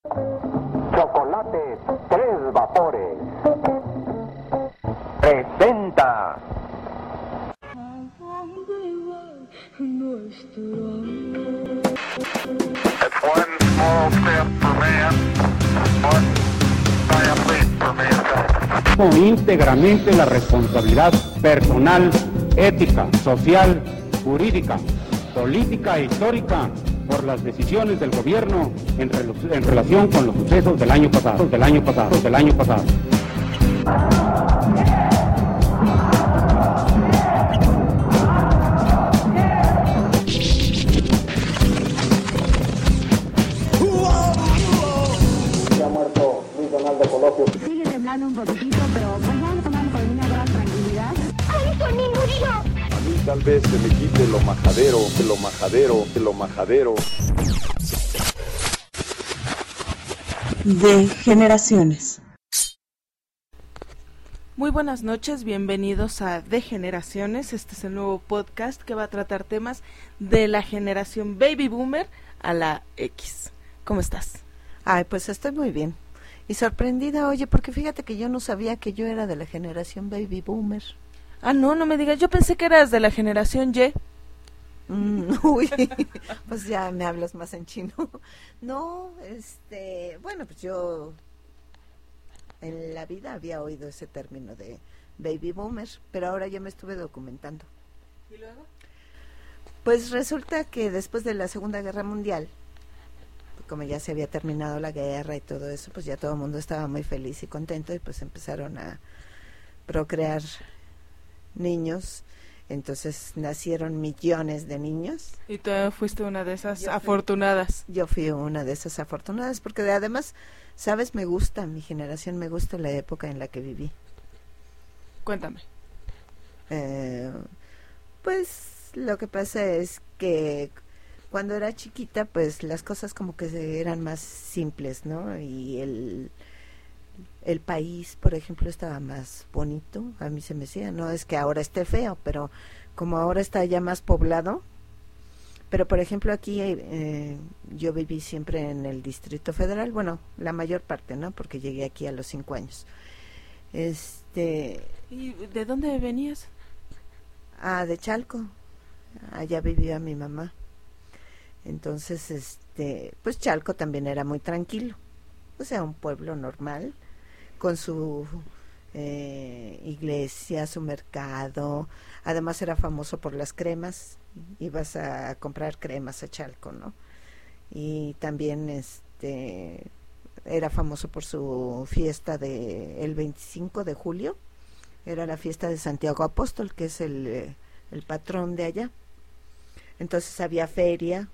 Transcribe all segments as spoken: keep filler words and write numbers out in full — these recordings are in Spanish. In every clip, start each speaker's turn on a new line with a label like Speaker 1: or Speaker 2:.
Speaker 1: Chocolates Tres Vapores presenta
Speaker 2: ¿A dónde va nuestro amor?
Speaker 3: It's one small step for man, one giant leap for mankind.
Speaker 4: Con íntegramente la responsabilidad personal, ética, social, jurídica, política e histórica por las decisiones del gobierno en, rel- en relación con los sucesos del año pasado, del año pasado, del año pasado.
Speaker 1: Se ha muerto Luis Donaldo Colosio.
Speaker 5: Sigue temblando un poquitito, pero pues vamos a tomar con una gran tranquilidad. ¡Ay, Tony murió!
Speaker 6: A mí tal vez se me quite lo majadero, lo majadero, lo majadero.
Speaker 7: De generaciones.
Speaker 8: Muy buenas noches, bienvenidos a De Generaciones. Este es el nuevo podcast que va a tratar temas de la generación Baby Boomer a la X. ¿Cómo estás?
Speaker 7: Ay, pues estoy muy bien. Y sorprendida, oye, porque fíjate que yo no sabía que yo era de la generación Baby Boomer.
Speaker 8: Ah, no, no me digas, yo pensé que eras de la generación Y.
Speaker 7: Mm, uy, pues ya me hablas más en chino. No, este, bueno, pues yo en la vida había oído ese término de Baby Boomer, pero ahora ya me estuve documentando.
Speaker 8: ¿Y luego?
Speaker 7: Pues resulta que después de la Segunda Guerra Mundial, como ya se había terminado la guerra y todo eso, pues ya todo el mundo estaba muy feliz y contento y pues empezaron a procrear niños. Entonces nacieron millones de niños.
Speaker 8: Y tú fuiste una de esas
Speaker 7: Yo fui-
Speaker 8: afortunadas.
Speaker 7: Yo fui una de esas afortunadas porque además, sabes, me gusta mi generación, me gusta la época en la que viví.
Speaker 8: Cuéntame.
Speaker 7: Eh, pues lo que pasa es que cuando era chiquita, pues las cosas como que se- eran más simples, ¿no? Y el, el país, por ejemplo, estaba más bonito, a mí se me decía, no es que ahora esté feo, pero como ahora está ya más poblado, pero por ejemplo aquí eh, yo viví siempre en el Distrito Federal, bueno, la mayor parte, ¿no? Porque llegué aquí a los cinco años. Este,
Speaker 8: ¿Y de dónde venías?
Speaker 7: ah, de Chalco, allá vivía mi mamá. Entonces, este, pues Chalco también era muy tranquilo, o sea, un pueblo normal, con su eh, iglesia, su mercado, además era famoso por las cremas, ibas a comprar cremas a Chalco, ¿no? Y también, este, era famoso por su fiesta de el veinticinco de julio, era la fiesta de Santiago Apóstol, que es el, eh, el patrón de allá. Entonces había feria,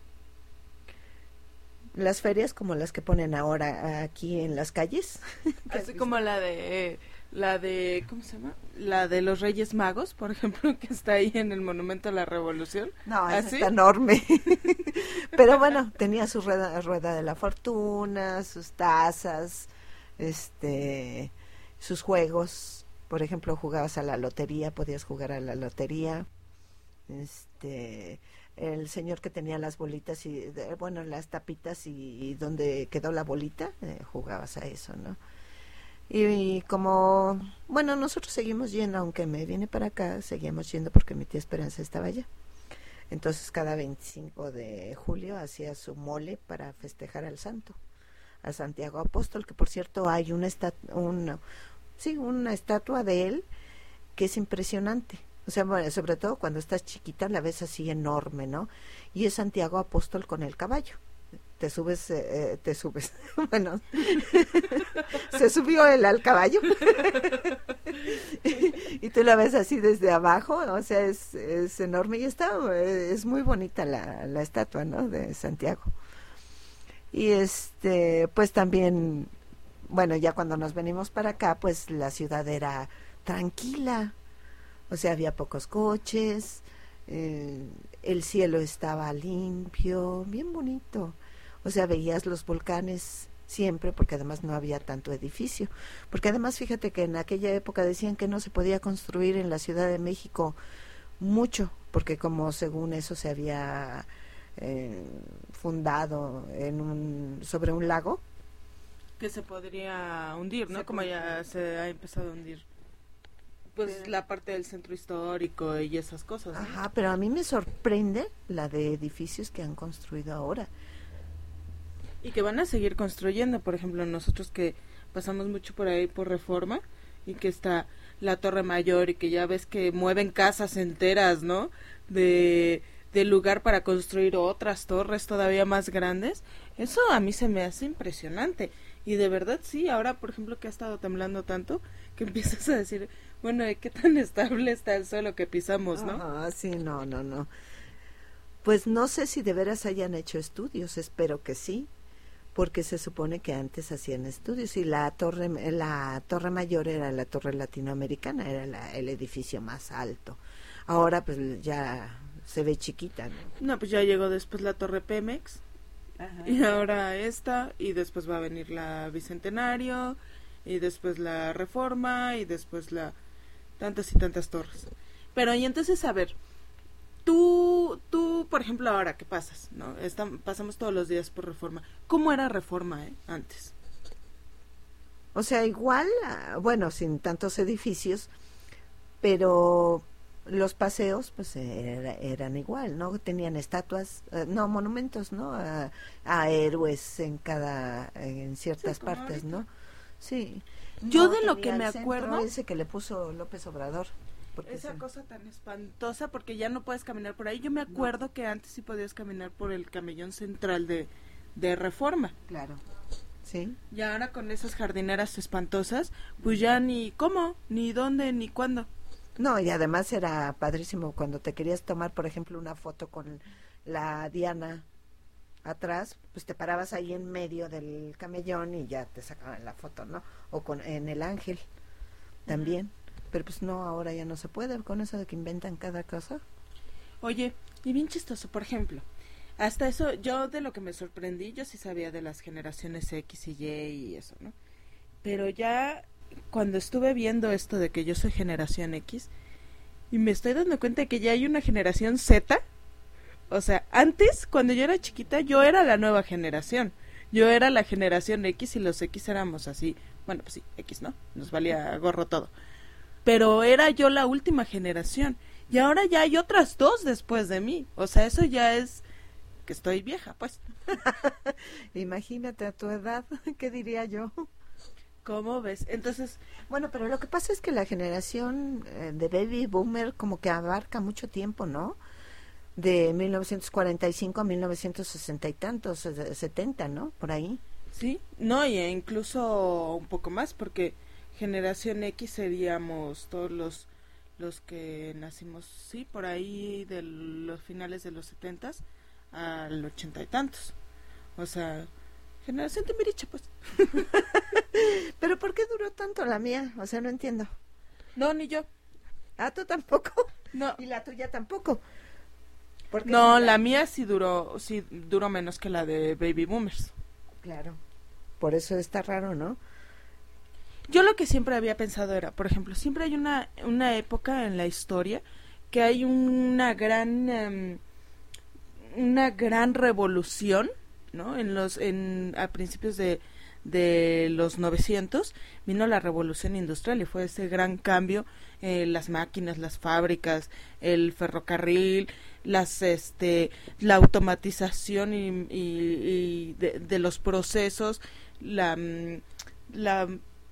Speaker 7: las ferias como las que ponen ahora aquí en las calles.
Speaker 8: Así como la de, la de, ¿cómo se llama? La de los Reyes Magos, por ejemplo, que está ahí en el Monumento a la Revolución.
Speaker 7: No, esa
Speaker 8: ¿Así?
Speaker 7: está enorme. Pero bueno, tenía su rueda, rueda de la fortuna, sus tazas, este, sus juegos. Por ejemplo, jugabas a la lotería, podías jugar a la lotería. Este, el señor que tenía las bolitas y, de, bueno, las tapitas y, y donde quedó la bolita, eh, jugabas a eso, ¿no? Y, y como, bueno, nosotros seguimos yendo, aunque me vine para acá, seguimos yendo porque mi tía Esperanza estaba allá. Entonces cada veinticinco de julio hacía su mole para festejar al santo, a Santiago Apóstol, que por cierto hay una estatua, una, sí, una estatua de él que es impresionante. O sea, bueno, sobre todo cuando estás chiquita la ves así enorme, ¿no? Y es Santiago Apóstol con el caballo. Te subes, eh, te subes, bueno, se subió él al caballo y tú la ves así desde abajo, o sea, es, es enorme y está, es muy bonita la, la estatua, ¿no? De Santiago. Y este, pues también, bueno, ya cuando nos venimos para acá, pues la ciudad era tranquila. O sea, había pocos coches, eh, el cielo estaba limpio, bien bonito. O sea, veías los volcanes siempre, porque además no había tanto edificio. Porque además, fíjate que en aquella época decían que no se podía construir en la Ciudad de México mucho, porque como según eso se había eh, fundado en un sobre un lago.
Speaker 8: Que se podría hundir, ¿no?
Speaker 7: Se
Speaker 8: Como ya
Speaker 7: podría.
Speaker 8: se ha empezado a hundir. Pues
Speaker 7: Pero-
Speaker 8: la parte del centro histórico y esas cosas, ¿no?
Speaker 7: Ajá, pero a mí me sorprende la de edificios que han construido ahora.
Speaker 8: Y que van a seguir construyendo, por ejemplo, nosotros que pasamos mucho por ahí por Reforma y que está la Torre Mayor y que ya ves que mueven casas enteras, ¿no? De, de lugar para construir otras torres todavía más grandes. Eso a mí se me hace impresionante. Y de verdad sí, ahora por ejemplo que ha estado temblando tanto, que empiezas a decir, bueno, ¿de qué tan estable está el suelo que pisamos, no?
Speaker 7: Ah, sí, no, no, no. Pues no sé si de veras hayan hecho estudios, espero que sí, porque se supone que antes hacían estudios y la torre, la torre mayor era la torre latinoamericana, era la- el edificio más alto. Ahora pues ya se ve chiquita, ¿no?
Speaker 8: No, pues ya llegó después la Torre Pemex. Y ahora esta, y después va a venir la Bicentenario, y después la Reforma, y después la tantas y tantas torres. Pero y entonces, a ver, tú, tú, por ejemplo, ahora que pasas, ¿no? Estam- pasamos todos los días por Reforma. ¿Cómo era Reforma, eh, antes?
Speaker 7: O sea, igual, ah, bueno, sin tantos edificios, pero los paseos pues era- eran igual, ¿no? Tenían estatuas, eh, no, monumentos, ¿no? A, a héroes en cada, en ciertas
Speaker 8: Sí, como
Speaker 7: partes,
Speaker 8: ahorita.
Speaker 7: ¿no? Sí.
Speaker 8: Yo
Speaker 7: No,
Speaker 8: de lo
Speaker 7: tenía
Speaker 8: que me
Speaker 7: el centro
Speaker 8: acuerdo-
Speaker 7: ese que le puso López Obrador. porque
Speaker 8: Esa
Speaker 7: se-
Speaker 8: cosa tan espantosa porque ya no puedes caminar por ahí. Yo me acuerdo que antes sí podías caminar por el camellón central de, de Reforma.
Speaker 7: Claro. Sí.
Speaker 8: Y ahora con esas jardineras espantosas, pues ya ni cómo, ni dónde, ni cuándo.
Speaker 7: No, y además era padrísimo cuando te querías tomar, por ejemplo, una foto con la Diana atrás, pues te parabas ahí en medio del camellón y ya te sacaban la foto, ¿no? O con en el Ángel también. Pero pues no, ahora ya no se puede con eso de que inventan cada cosa.
Speaker 8: Oye, y bien chistoso, por ejemplo, hasta eso, yo de lo que me sorprendí, yo sí sabía de las generaciones X y Y y eso, ¿no? Pero ya cuando estuve viendo esto de que yo soy generación X, y me estoy dando cuenta de que ya hay una generación Z, o sea, antes, cuando yo era chiquita, yo era la nueva generación, yo era la generación X y los X éramos así, bueno, pues sí, X, ¿no? Nos valía gorro todo. Pero era yo la última generación, y ahora ya hay otras dos después de mí, o sea, eso ya es que estoy vieja, pues.
Speaker 7: Imagínate a tu edad, ¿qué diría yo?
Speaker 8: ¿Cómo ves? Entonces,
Speaker 7: Bueno, pero lo que pasa es que la generación eh, de baby boomer como que abarca mucho tiempo, ¿no? De mil novecientos cuarenta y cinco a mil novecientos sesenta y tantos, eh, setenta, ¿no? Por ahí.
Speaker 8: sí, no, y incluso un poco más, porque generación X seríamos todos los los que nacimos, sí, por ahí de los finales de los setentas al ochenta y tantos. O sea, generación Timbiriche, pues.
Speaker 7: Pero ¿por qué duró tanto la mía? O sea, no entiendo.
Speaker 8: No, ni yo.
Speaker 7: Ah, tú tampoco.
Speaker 8: No,
Speaker 7: Y la tuya tampoco. Porque
Speaker 8: no,
Speaker 7: si
Speaker 8: la mía sí duró, sí duró menos que la de Baby Boomers.
Speaker 7: Claro. Por eso está raro, ¿no?
Speaker 8: Yo lo que siempre había pensado era, por ejemplo, siempre hay una, una época en la historia que hay una gran em, una gran revolución, ¿no? En los en a principios de de los novecientos vino la revolución industrial y fue ese gran cambio, eh, las máquinas, las fábricas, el ferrocarril, las este la automatización y, y, y de, de los procesos, la mm, la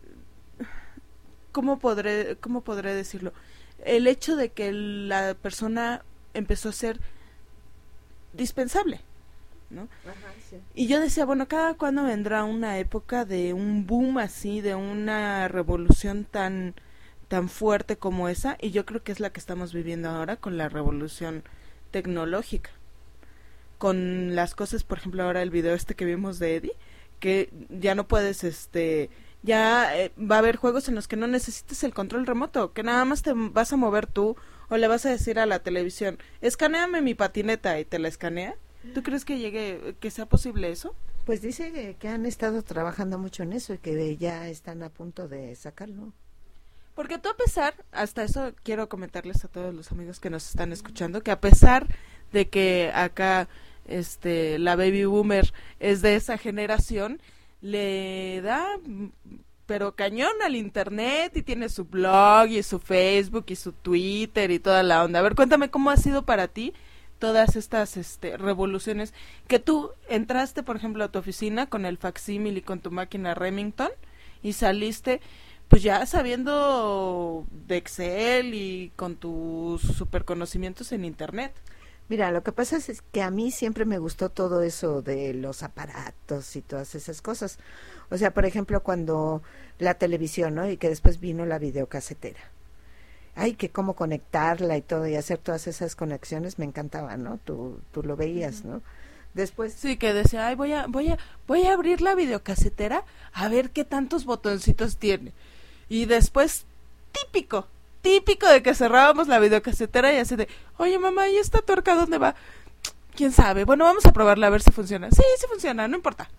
Speaker 8: ¿cómo podré, cómo podré decirlo? El hecho de que la persona empezó a ser dispensable, ¿no?
Speaker 7: Ajá, sí.
Speaker 8: Y yo decía, bueno, ¿cada cuándo vendrá una época de un boom así, de una revolución tan tan fuerte como esa? Y yo creo que es la que estamos viviendo ahora con la revolución tecnológica. Con las cosas, por ejemplo, ahora el video este que vimos de Eddie, que ya no puedes, este... ya eh, va a haber juegos en los que no necesites el control remoto, que nada más te vas a mover tú o le vas a decir a la televisión, escanéame mi patineta y te la escanea. ¿Tú crees que llegue, que sea posible eso?
Speaker 7: Pues dice que, que han estado trabajando mucho en eso y que ya están a punto de sacarlo.
Speaker 8: Porque tú a pesar, hasta eso quiero comentarles a todos los amigos que nos están escuchando, que a pesar de que acá este, la baby boomer es de esa generación, le da pero cañón al internet y tiene su blog y su Facebook y su Twitter y toda la onda. A ver, cuéntame cómo ha sido para ti todas estas este, revoluciones, que tú entraste, por ejemplo, a tu oficina con el facsímil y con tu máquina Remington y saliste pues ya sabiendo de Excel y con tus super conocimientos en internet.
Speaker 7: Mira, lo que pasa es que a mí siempre me gustó todo eso de los aparatos y todas esas cosas. O sea, por ejemplo, cuando la televisión, ¿no? Y que después vino la videocasetera. Ay, que cómo conectarla y todo, y hacer todas esas conexiones me encantaba, ¿no? Tú, tú lo veías, ¿no? Después...
Speaker 8: Sí, que decía, ay, voy a, voy a, voy a abrir la videocasetera a ver qué tantos botoncitos tiene. Y después, típico, típico de que cerrábamos la videocasetera y así de, oye mamá, ¿y esta tuerca dónde va? ¿Quién sabe? Bueno, vamos a probarla a ver si funciona. Sí, sí funciona, no importa.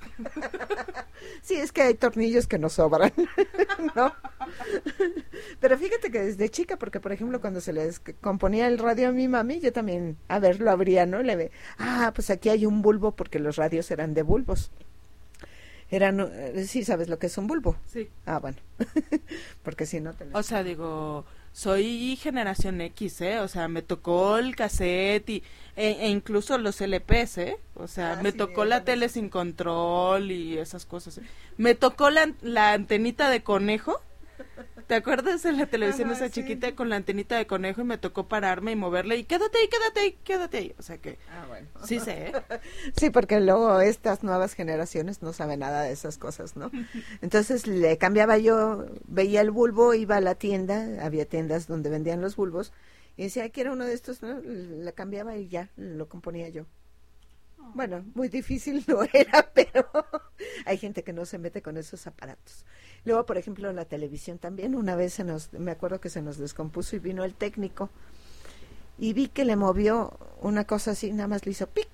Speaker 7: Sí, es que hay tornillos que nos sobran, ¿no? Pero fíjate que desde chica, porque por ejemplo cuando se les componía el radio a mi mami, yo también, a ver, lo abría, ¿no? Le ve, ah, pues aquí hay un bulbo, porque los radios eran de bulbos. Eran, sí, ¿sabes lo que es un bulbo?
Speaker 8: Sí.
Speaker 7: Ah, bueno, porque si no te...
Speaker 8: O sea, digo, soy generación X, ¿eh? O sea, me tocó el cassette y, e, e incluso los L Pes, ¿eh? O sea,
Speaker 7: ah,
Speaker 8: me
Speaker 7: sí,
Speaker 8: tocó la tele
Speaker 7: sí.
Speaker 8: sin control y esas cosas. ¿eh? Me tocó la, la antenita de conejo. ¿Te acuerdas de la televisión
Speaker 7: Ajá,
Speaker 8: esa
Speaker 7: sí.
Speaker 8: chiquita con la antenita de conejo y me tocó pararme y moverle y quédate ahí, quédate ahí, quédate ahí? O sea que
Speaker 7: Ah, bueno.
Speaker 8: sí sé, ¿eh?
Speaker 7: Sí, porque luego estas nuevas generaciones no saben nada de esas cosas, ¿no? Entonces le cambiaba yo, veía el bulbo, iba a la tienda, había tiendas donde vendían los bulbos, y decía, quiero uno de estos, ¿no? Le cambiaba y ya, lo componía yo. Bueno, muy difícil no era, pero hay gente que no se mete con esos aparatos. Luego, por ejemplo, la televisión también, una vez se nos, me acuerdo que se nos descompuso y vino el técnico y vi que le movió una cosa así, nada más le hizo pic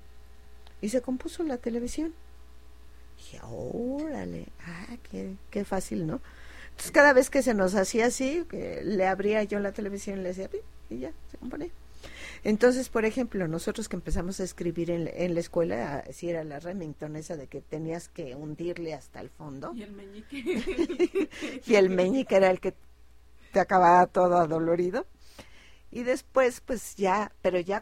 Speaker 7: y se compuso la televisión. Dije, órale, ah, qué, qué fácil, ¿no? Entonces cada vez que se nos hacía así, que le abría yo la televisión y le decía pic y ya, se componía. Entonces, por ejemplo, nosotros que empezamos a escribir en, en la escuela, si era la Remington esa de que tenías que hundirle hasta el fondo.
Speaker 8: Y el meñique.
Speaker 7: Y el meñique era el que te acababa todo adolorido. Y después, pues ya, pero ya...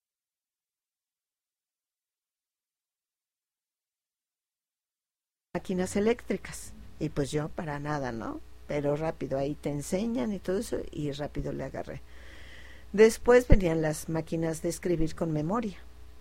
Speaker 7: máquinas eléctricas. Y pues yo para nada, ¿no? Pero rápido, ahí te enseñan y todo eso, y rápido le agarré. Después venían las máquinas de escribir con memoria.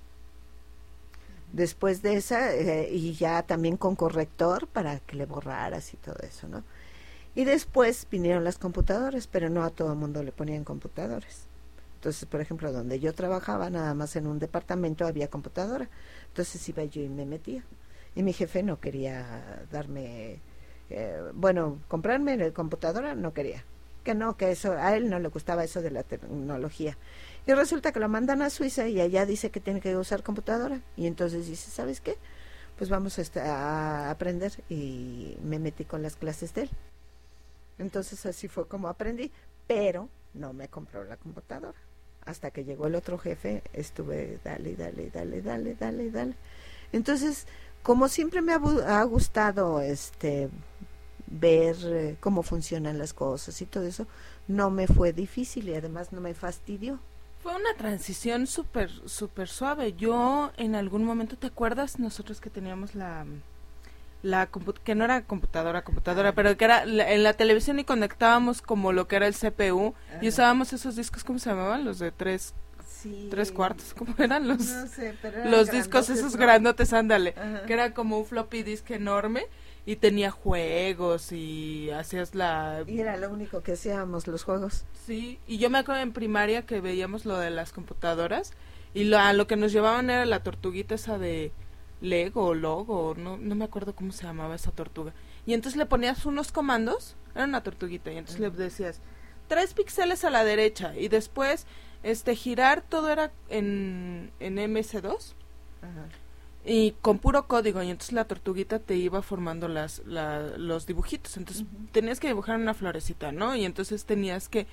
Speaker 7: Después de esa, eh, y ya también con corrector para que le borraras y todo eso, ¿no? Y después vinieron las computadoras, pero no a todo el mundo le ponían computadores. Entonces, por ejemplo, donde yo trabajaba, nada más en un departamento había computadora. Entonces iba yo y me metía. Y mi jefe no quería darme, eh, bueno, comprarme la computadora, no quería. Que no, que eso, a él no le gustaba eso de la tecnología. Y resulta que lo mandan a Suiza y allá dice que tiene que usar computadora. Y entonces dice, ¿sabes qué? Pues vamos a, esta, a aprender. Y me metí con las clases de él. Entonces así fue como aprendí. Pero no me compró la computadora. Hasta que llegó el otro jefe, estuve dale, dale, dale, dale, dale, dale. Entonces, como siempre me ha, ha gustado este... ver eh, cómo funcionan las cosas y todo eso, no me fue difícil y además no me fastidió.
Speaker 8: Fue una transición súper, súper suave. Yo en algún momento, ¿te acuerdas? Nosotros que teníamos la, la que no era computadora, computadora, pero que era la, en la televisión y conectábamos como lo que era el C P U. Ajá. Y usábamos esos discos, ¿cómo se llamaban? Los de tres, sí. tres cuartos, ¿cómo eran los?
Speaker 7: No sé, pero eran
Speaker 8: los discos esos ¿no? grandotes, ándale,
Speaker 7: Ajá.
Speaker 8: que era como un floppy disk enorme. Y tenía juegos y hacías la...
Speaker 7: Y era lo único que hacíamos, los juegos.
Speaker 8: Sí, y yo me acuerdo en primaria que veíamos lo de las computadoras y lo, a lo que nos llevaban era la tortuguita esa de Lego o Logo, no, no me acuerdo cómo se llamaba esa tortuga. Y entonces le ponías unos comandos, era una tortuguita, y entonces uh-huh. le decías, tres píxeles a la derecha, y después este girar todo era en, en eme ese dos. Uh-huh. Y con puro código, y entonces la tortuguita te iba formando las la, los dibujitos, entonces uh-huh. tenías que dibujar una florecita, ¿no? Y entonces tenías que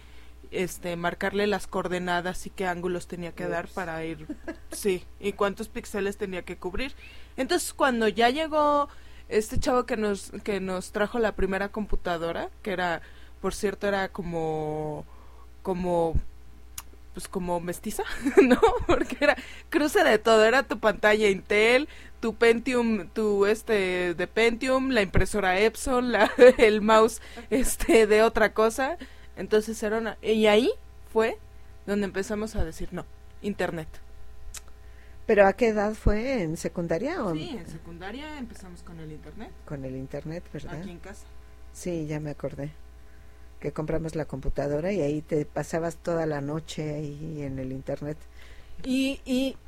Speaker 8: este marcarle las coordenadas y qué ángulos tenía que dar para ir, sí, y cuántos píxeles tenía que cubrir. Entonces cuando ya llegó este chavo que nos que nos trajo la primera computadora, que era, por cierto, era como como pues como mestiza, ¿no? Porque era cruce de todo, era tu pantalla Intel, tu Pentium, tu este de Pentium, la impresora Epson, la, el mouse este de otra cosa. Entonces era una, y ahí fue donde empezamos a decir no, internet.
Speaker 7: ¿Pero a qué edad fue? ¿En secundaria o?
Speaker 8: Sí, en secundaria empezamos con el internet.
Speaker 7: Con el internet, ¿verdad?
Speaker 8: Aquí en casa.
Speaker 7: Sí, ya me acordé. Que compramos la computadora y ahí te pasabas toda la noche ahí en el internet.
Speaker 8: Y, y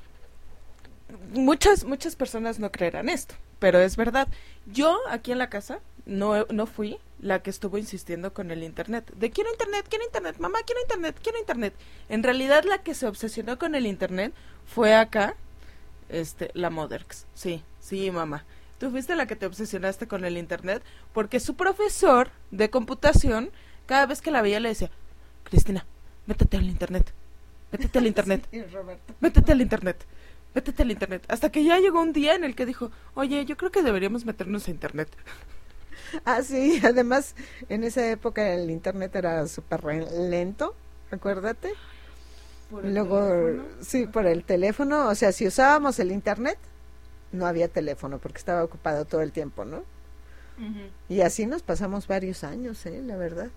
Speaker 8: muchas muchas personas no creerán esto, pero es verdad. Yo aquí en la casa no no fui la que estuvo insistiendo con el internet. De quiero internet, quiero internet, mamá, quiero internet, quiero internet. En realidad la que se obsesionó con el internet fue acá, este, la Moderx. Sí, sí, mamá. Tú fuiste la que te obsesionaste con el internet porque su profesor de computación, cada vez que la veía le decía, Cristina, métete al internet, métete al internet,
Speaker 7: Sí, Roberto.
Speaker 8: métete al internet, métete al internet. Hasta que ya llegó un día en el que dijo, oye, yo creo que deberíamos meternos a internet.
Speaker 7: Ah, sí, además en esa época el internet era súper lento, acuérdate.
Speaker 8: ¿Por el
Speaker 7: Luego,
Speaker 8: teléfono?
Speaker 7: sí, por el teléfono, o sea, si usábamos el internet, no había teléfono porque estaba ocupado todo el tiempo, ¿no?
Speaker 8: Ujú.
Speaker 7: Y así nos pasamos varios años, ¿eh? La verdad.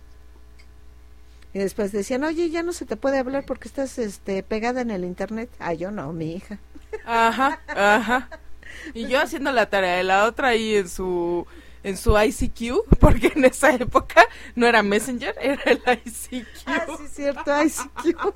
Speaker 7: Y después decían, oye, ya no se te puede hablar porque estás este, pegada en el internet. Ah, yo no, mi hija.
Speaker 8: Ajá, ajá. Y yo haciendo la tarea de la otra ahí en su en su I C Q, porque en esa época no era Messenger, era el I C Q.
Speaker 7: Ah, sí, cierto, I C Q.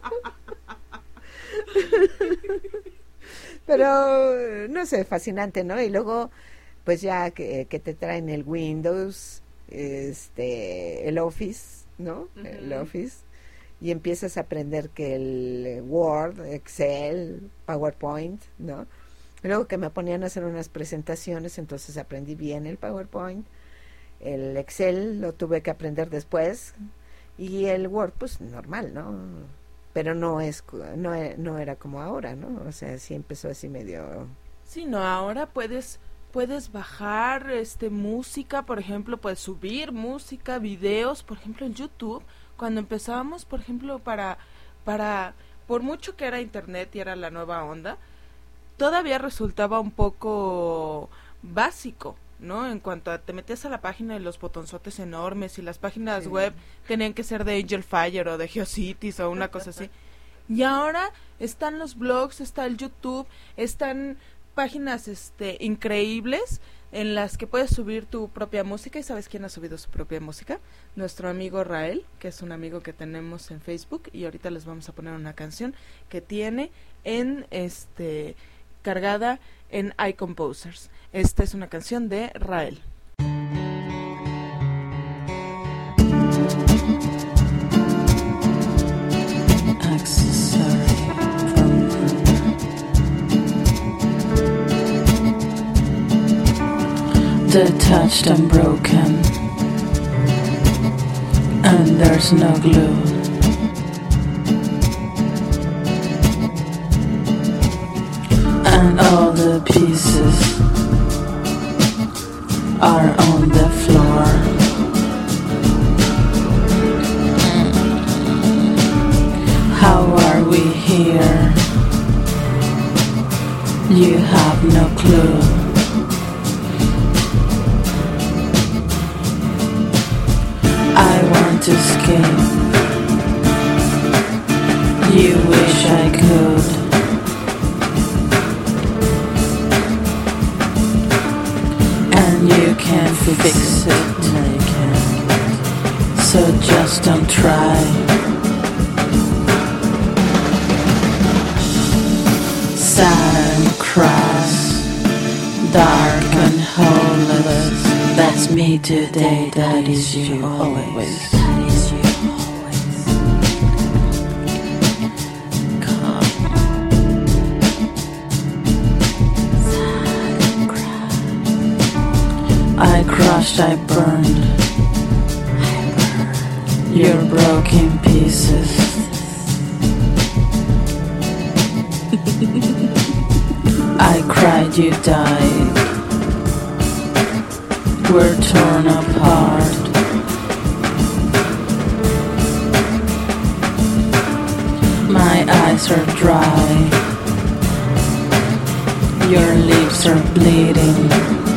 Speaker 7: Pero, no sé, fascinante, ¿no? Y luego, pues ya que, que te traen el Windows, este, el Office, ¿no? Uh-huh. El Office. Y empiezas a aprender que el Word, Excel, PowerPoint, ¿no? Y luego que me ponían a hacer unas presentaciones, entonces aprendí bien el PowerPoint. El Excel lo tuve que aprender después. Y el Word, pues normal, ¿no? Pero no es no, no era como ahora, ¿no? O sea, sí empezó así medio...
Speaker 8: Sí, no, ahora puedes puedes bajar este música, por ejemplo, puedes subir música, videos, por ejemplo, en YouTube. Cuando empezábamos, por ejemplo, para para por mucho que era internet y era la nueva onda, todavía resultaba un poco básico, ¿no? En cuanto a te metías a la página de los botonzotes enormes y las páginas sí. web tenían que ser de Angel Fire o de GeoCities o una cosa así. Y ahora están los blogs, está el YouTube, están páginas este increíbles en las que puedes subir tu propia música. ¿Y sabes quién ha subido su propia música? Nuestro amigo Rael, que es un amigo que tenemos en Facebook, y ahorita les vamos a poner una canción que tiene en este cargada en iComposers. Esta es una canción de Rael.
Speaker 9: Detached and broken, and there's no glue. And all the pieces are on the floor. How are we here? You have no clue. I want to escape. You wish I could. And you can't fix it. No, you can't. So just don't try. Sad and crass, dark and hopeless. That's me today, that is you always. That is you always. Come. Sad and crass. I crushed, I burned. I burned. You're broken pieces. I cried, you died. We're torn apart. My eyes are dry. Your lips are bleeding.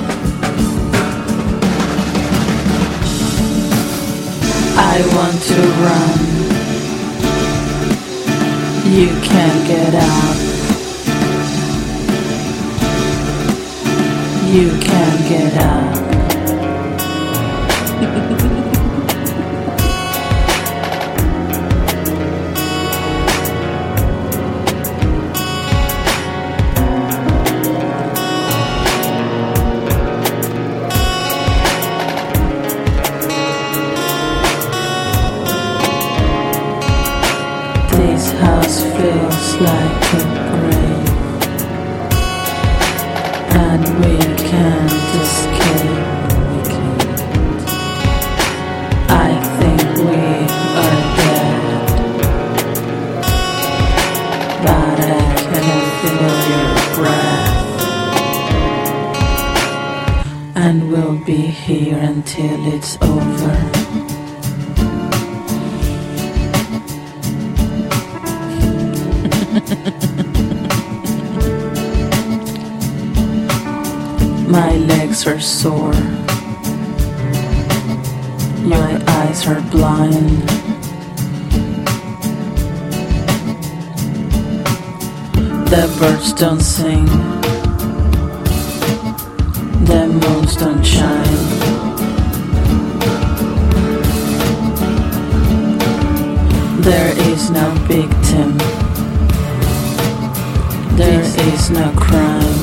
Speaker 9: I want to run. You can't get out. You can't get out. This house feels like a grave, and we can't escape. We can't. I think we are dead, but I can feel your breath, and we'll be here until it's over. My legs are sore. My eyes are blind. The birds don't sing. The moons don't shine. There is no victim. There is no crime.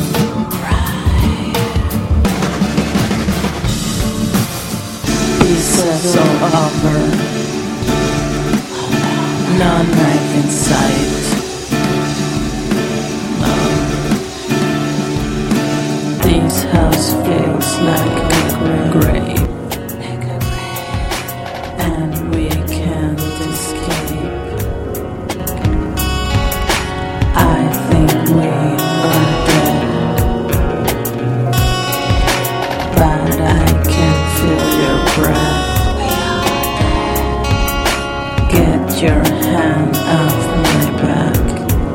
Speaker 9: Pieces all over. No knife in sight. No. This house feels like a grave, and we can't escape. I think we are dead, but I can feel your breath. Get your hand off my back.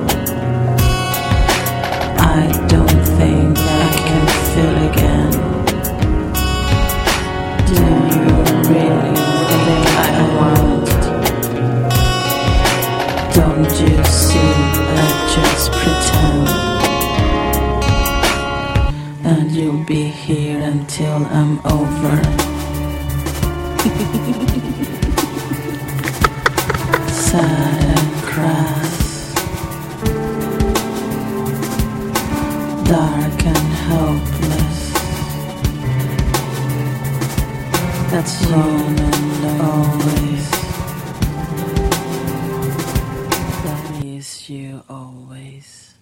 Speaker 9: I don't think I can feel again. Do you really think I want? Don't you see I just pretend? And you'll be here until I'm over. Sad and crass, dark and hopeless. That's wrong and always. That is you always.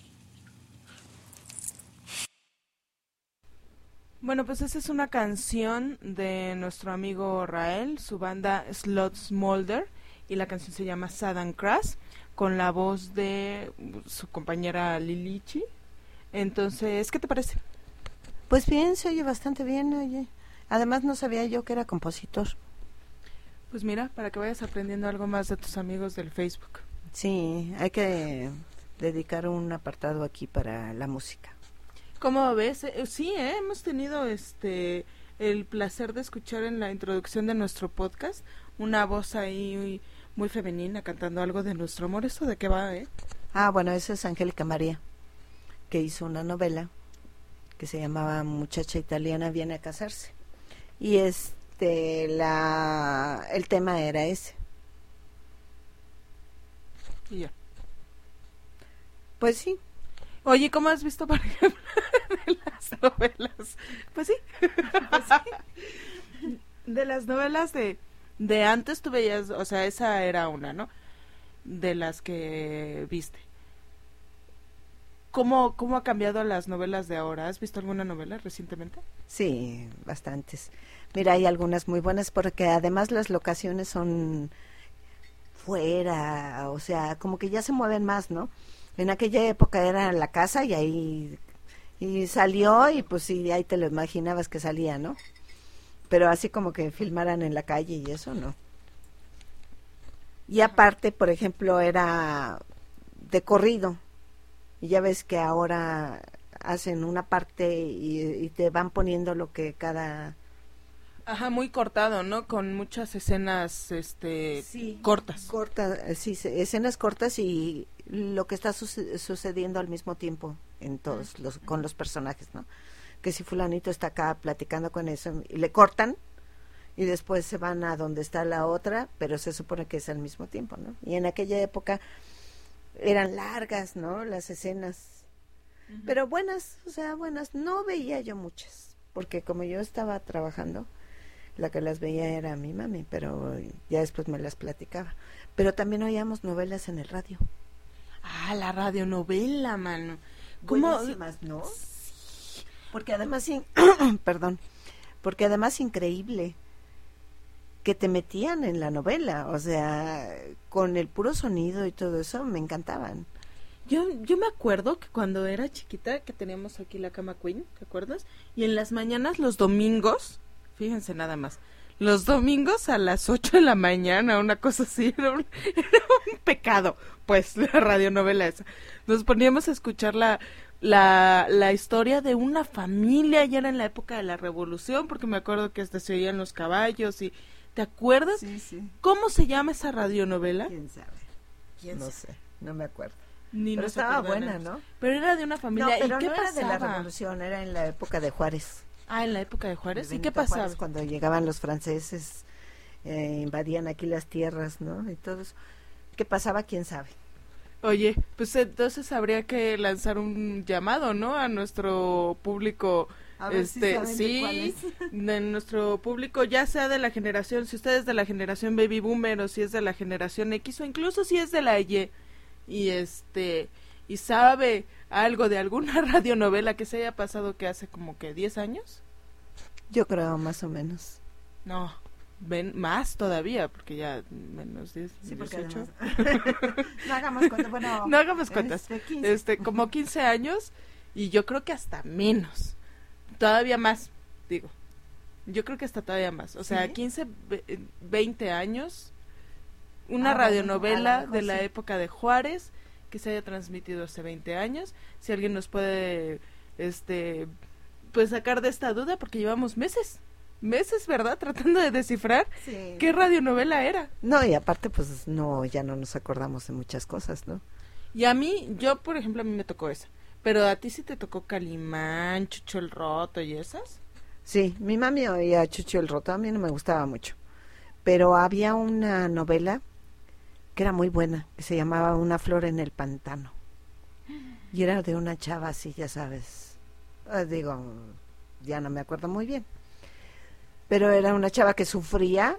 Speaker 8: Bueno, pues esa es una canción de nuestro amigo Rael, su banda Slot Smolder, y la canción se llama Sad and Crass, con la voz de su compañera Lilichi. Entonces, ¿qué te parece?
Speaker 7: Pues bien, se oye bastante bien, oye. Además no sabía yo que era compositor.
Speaker 8: Pues mira, para que vayas aprendiendo algo más de tus amigos del Facebook.
Speaker 7: Sí, hay que dedicar un apartado aquí para la música.
Speaker 8: ¿Cómo ves? Eh, sí, ¿eh? Hemos tenido este el placer de escuchar en la introducción de nuestro podcast una voz ahí muy, muy femenina cantando algo de nuestro amor. ¿Esto de qué va, eh?
Speaker 7: Ah, bueno, esa es Angélica María, que hizo una novela que se llamaba Muchacha Italiana Viene a Casarse. Y este, la el tema era ese.
Speaker 8: Y ya.
Speaker 7: Pues sí.
Speaker 8: Oye, ¿cómo has visto, por ejemplo, de las novelas? Pues sí. Pues sí. De las novelas de, de antes tú veías, o sea, esa era una, ¿no? De las que viste. cómo, cómo ha cambiado las novelas de ahora. ¿Has visto alguna novela recientemente?
Speaker 7: Sí, bastantes. Mira, hay algunas muy buenas porque además las locaciones son fuera, o sea, como que ya se mueven más, ¿no? En aquella época era la casa y ahí y salió y pues sí, ahí te lo imaginabas que salía, ¿no? Pero así como que filmaran en la calle y eso, no. Y aparte, por ejemplo, era de corrido. Y ya ves que ahora hacen una parte y, y te van poniendo lo que cada...
Speaker 8: Ajá, muy cortado, ¿no? Con muchas escenas este
Speaker 7: sí,
Speaker 8: cortas.
Speaker 7: Corta, sí, escenas cortas y lo que está su- sucediendo al mismo tiempo en todos los con los personajes, ¿no? Que si fulanito está acá platicando con eso y le cortan y después se van a donde está la otra, pero se supone que es al mismo tiempo, ¿no? Y en aquella época eran largas, ¿no? Las escenas, uh-huh. Pero buenas, o sea, buenas. No veía yo muchas, porque como yo estaba trabajando, la que las veía era mi mami, pero ya después me las platicaba. Pero también oíamos novelas en el radio.
Speaker 8: Ah, la radionovela, mano. ¿Cómo?
Speaker 7: Buenísimas, ¿no? Sí. Porque además, in... perdón, porque además increíble que te metían en la novela, o sea, con el puro sonido y todo eso, me encantaban.
Speaker 8: Yo, yo me acuerdo que cuando era chiquita, que teníamos aquí la cama queen, ¿te acuerdas? Y en las mañanas, los domingos, fíjense nada más, los domingos a las ocho de la mañana, una cosa así, era un, era un pecado, pues, la radionovela esa. Nos poníamos a escuchar la, la, la historia de una familia, ya era en la época de la Revolución, porque me acuerdo que hasta se oían los caballos y... ¿Te acuerdas?
Speaker 7: Sí, sí.
Speaker 8: ¿Cómo se llama esa radionovela?
Speaker 7: ¿Quién sabe?
Speaker 8: ¿Quién
Speaker 7: no
Speaker 8: sabe?
Speaker 7: sé, no me acuerdo.
Speaker 8: Ni
Speaker 7: pero estaba buena, ¿no?
Speaker 8: Pero era de una familia.
Speaker 7: No, pero
Speaker 8: ¿Y qué
Speaker 7: no
Speaker 8: pasaba?
Speaker 7: era de la Revolución, era en la época de Juárez.
Speaker 8: Ah, en la época de Juárez.
Speaker 7: De
Speaker 8: ¿Y qué
Speaker 7: Benito
Speaker 8: pasaba?
Speaker 7: Juárez, cuando llegaban los franceses, eh, invadían aquí las tierras, ¿no? Y todo eso. ¿Qué pasaba? ¿Quién sabe?
Speaker 8: Oye, pues entonces habría que lanzar un llamado, ¿no? A nuestro público...
Speaker 7: A ver
Speaker 8: este
Speaker 7: si
Speaker 8: sí, de, de nuestro público, ya sea de la generación, si usted es de la generación baby boomer o si es de la generación X o incluso si es de la Y y este y sabe algo de alguna radionovela que se haya pasado que hace como que diez años.
Speaker 7: Yo creo más o menos.
Speaker 8: No, ven más todavía porque ya menos diez,
Speaker 7: sí,
Speaker 8: dieciocho.
Speaker 7: no hagamos cuentas, bueno,
Speaker 8: no hagamos cuentas.
Speaker 7: Este, quince.
Speaker 8: este como quince años y yo creo que hasta menos. Todavía más, digo. Yo creo que hasta todavía más. O sea, ¿sí? quince, veinte años. Una ah, radionovela bueno, de la sí. época de Juárez que se haya transmitido hace veinte años. Si alguien nos puede, este, pues sacar de esta duda, porque llevamos meses, meses, ¿verdad? Tratando de descifrar sí. qué radionovela era.
Speaker 7: No, y aparte, pues, no, ya no nos acordamos de muchas cosas, ¿no?
Speaker 8: Y a mí, yo, por ejemplo, a mí me tocó esa. Pero a ti sí te tocó Calimán, Chucho el Roto y esas.
Speaker 7: Sí, mi mami oía Chucho el Roto, a mí no me gustaba mucho. Pero había una novela que era muy buena, que se llamaba Una flor en el pantano. Y era de una chava así, ya sabes. Eh, digo, ya no me acuerdo muy bien. Pero era una chava que sufría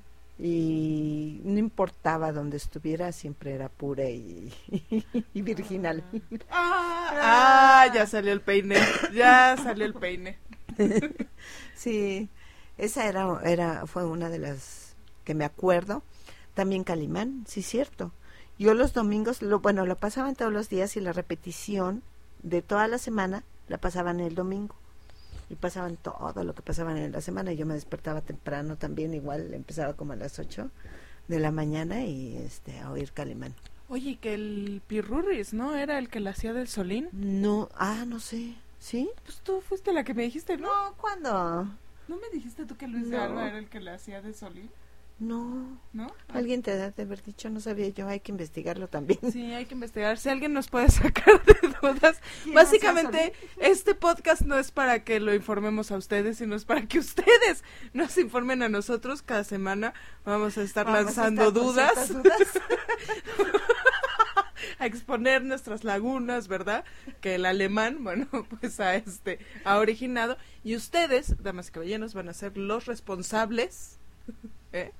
Speaker 7: y no importaba dónde estuviera, siempre era pura y, y virginal.
Speaker 8: Ah, ah, ya salió el peine, ya salió el peine.
Speaker 7: Sí, esa era, era, fue una de las que me acuerdo. También Calimán, sí, cierto. Yo los domingos, lo, bueno, lo pasaban todos los días y la repetición de toda la semana la pasaban el domingo. Y pasaban todo lo que pasaban en la semana. Yo me despertaba temprano también, igual empezaba como a las ocho de la mañana y este a oír Calimán.
Speaker 8: Oye, que el Pirurris, ¿no? ¿Era el que la hacía del Solín?
Speaker 7: No, ah, no sé, ¿sí?
Speaker 8: Pues tú fuiste la que me dijiste, ¿no?
Speaker 7: No, ¿cuándo?
Speaker 8: ¿No me dijiste tú que Luis
Speaker 7: no.
Speaker 8: de Alba era el que la hacía del Solín?
Speaker 7: No,
Speaker 8: ¿no?
Speaker 7: Alguien te debe de haber dicho, no sabía yo, hay que investigarlo también.
Speaker 8: Sí, hay que investigar. Si alguien nos puede sacar de dudas. Básicamente, este podcast no es para que lo informemos a ustedes, sino es para que ustedes nos informen a nosotros. Cada semana vamos a estar vamos lanzando a estar dudas. dudas. A exponer nuestras lagunas, ¿verdad? Que el alemán, bueno, pues ha, este, ha originado. Y ustedes, damas y caballeros, van a ser los responsables, ¿eh?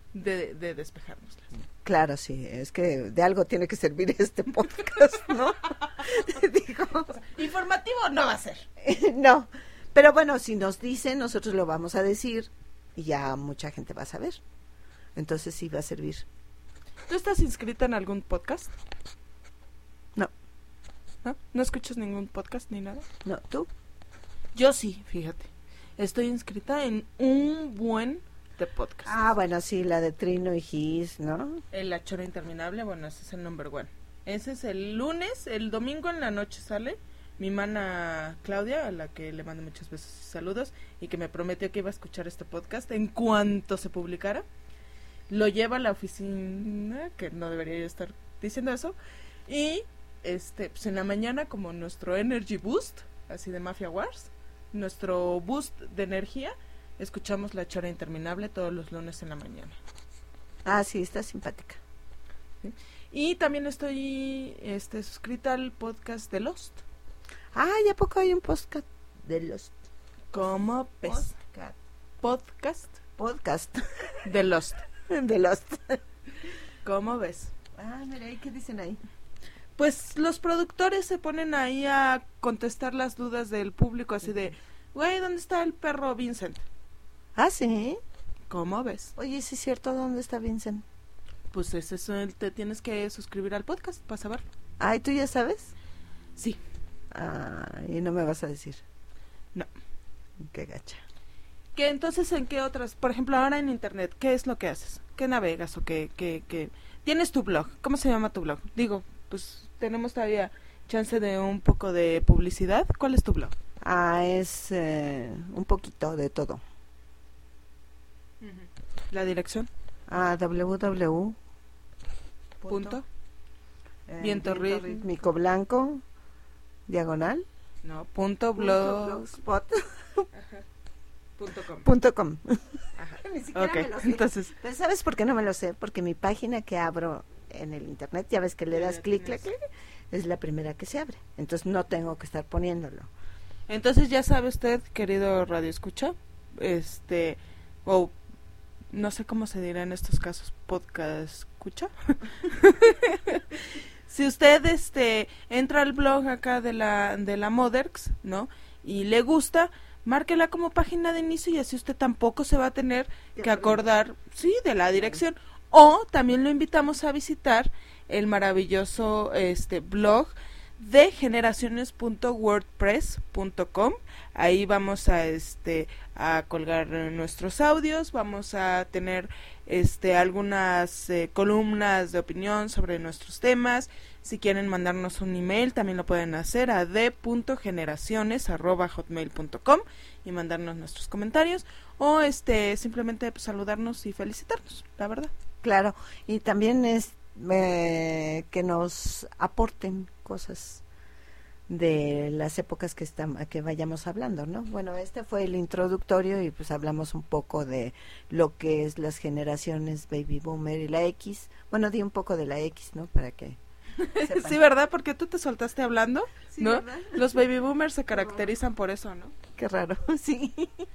Speaker 8: de, de despejarnos.
Speaker 7: Claro, sí, es que de algo tiene que servir este podcast, ¿no? Digo,
Speaker 8: O sea, informativo no va a ser.
Speaker 7: no, pero bueno, si nos dicen, nosotros lo vamos a decir y ya mucha gente va a saber. Entonces sí va a servir.
Speaker 8: ¿Tú estás inscrita en algún podcast?
Speaker 7: No,
Speaker 8: ¿No? ¿No escuchas ningún podcast ni nada?
Speaker 7: no, ¿tú?
Speaker 8: Yo sí, fíjate. Estoy inscrita en un buen de podcast.
Speaker 7: Ah, bueno, sí, la de Trino y Gis, ¿no?
Speaker 8: El La Chora Interminable, bueno, ese es el number one. Ese es el lunes, el domingo en la noche sale. Mi mana Claudia, a la que le mando muchos besos y saludos, y que me prometió que iba a escuchar este podcast en cuanto se publicara. Lo lleva a la oficina, que no debería yo estar diciendo eso, y este pues en la mañana, como nuestro Energy Boost, así de Mafia Wars, nuestro boost de energía, escuchamos La Chora Interminable todos los lunes en la mañana.
Speaker 7: Ah, sí, está simpática.
Speaker 8: ¿Sí? Y también estoy este suscrita al podcast de Lost.
Speaker 7: Ah, ¿y a poco hay un podcast de los
Speaker 8: ¿Cómo ves?
Speaker 7: podcast?
Speaker 8: Podcast
Speaker 7: Podcast
Speaker 8: de Lost.
Speaker 7: de los.
Speaker 8: ¿Cómo ves?
Speaker 7: Ah, mira, ¿y qué dicen ahí?
Speaker 8: Pues los productores se ponen ahí a contestar las dudas del público, así de, güey, ¿dónde está el perro Vincent?
Speaker 7: Ah, sí.
Speaker 8: ¿Cómo ves?
Speaker 7: Oye, sí es cierto, ¿dónde está Vincent?
Speaker 8: Pues ese es el, te tienes que suscribir al podcast para saber.
Speaker 7: Ay, ¿tú ya sabes?
Speaker 8: Sí.
Speaker 7: Ah, y no me vas a decir.
Speaker 8: No.
Speaker 7: Qué gacha.
Speaker 8: ¿Qué entonces en qué otras? Por ejemplo, ahora en internet, ¿qué es lo que haces? ¿Qué navegas o qué, qué, qué? ¿Tienes tu blog? ¿Cómo se llama tu blog? Digo, pues tenemos todavía chance de un poco de publicidad. ¿Cuál es tu blog?
Speaker 7: Ah, es eh, un poquito de todo.
Speaker 8: ¿La dirección?
Speaker 7: Ah, www.
Speaker 8: Punto.
Speaker 7: Eh,
Speaker 8: Viento rit-
Speaker 7: rítmico blanco, diagonal,
Speaker 8: No, punto
Speaker 7: punto
Speaker 8: blog.
Speaker 7: blogspot
Speaker 8: Punto com.
Speaker 7: punto com.
Speaker 8: Ajá.
Speaker 7: Ni siquiera
Speaker 8: Ok,
Speaker 7: me lo sé.
Speaker 8: entonces,
Speaker 7: Pero ¿sabes por qué no me lo sé? Porque mi página que abro en el internet, ya ves que le
Speaker 8: Ya
Speaker 7: das
Speaker 8: la
Speaker 7: clic, clic,
Speaker 8: tienes.
Speaker 7: clic, es la primera que se abre. Entonces no tengo que estar poniéndolo.
Speaker 8: entonces ya sabe usted, querido Radio Escucha, este, o no sé cómo se dirá en estos casos, podcast escucha. Si usted este entra al blog acá de la de la Moderx, ¿no? Y le gusta, márquela como página de inicio y así usted tampoco se va a tener que acordar, sí, de la dirección. O también lo invitamos a visitar el maravilloso este blog de generaciones punto wordpress punto com. Ahí vamos a este a colgar eh, nuestros audios, vamos a tener este algunas eh, columnas de opinión sobre nuestros temas. Si quieren mandarnos un email también lo pueden hacer a d punto generaciones arroba hotmail punto com y mandarnos nuestros comentarios o este simplemente pues, saludarnos y felicitarnos, la verdad.
Speaker 7: Claro, y también es eh, que nos aporten cosas de las épocas que estamos, que vayamos hablando, ¿no? Bueno, este fue el introductorio y pues hablamos un poco de lo que es las generaciones Baby Boomer y la X. Bueno, di un poco de la X, ¿no? Para que sepan.
Speaker 8: Sí, ¿verdad? Porque tú te soltaste hablando,
Speaker 7: Sí,
Speaker 8: ¿no?
Speaker 7: ¿verdad?
Speaker 8: Los baby boomers se caracterizan por eso, ¿no?
Speaker 7: Qué raro, sí.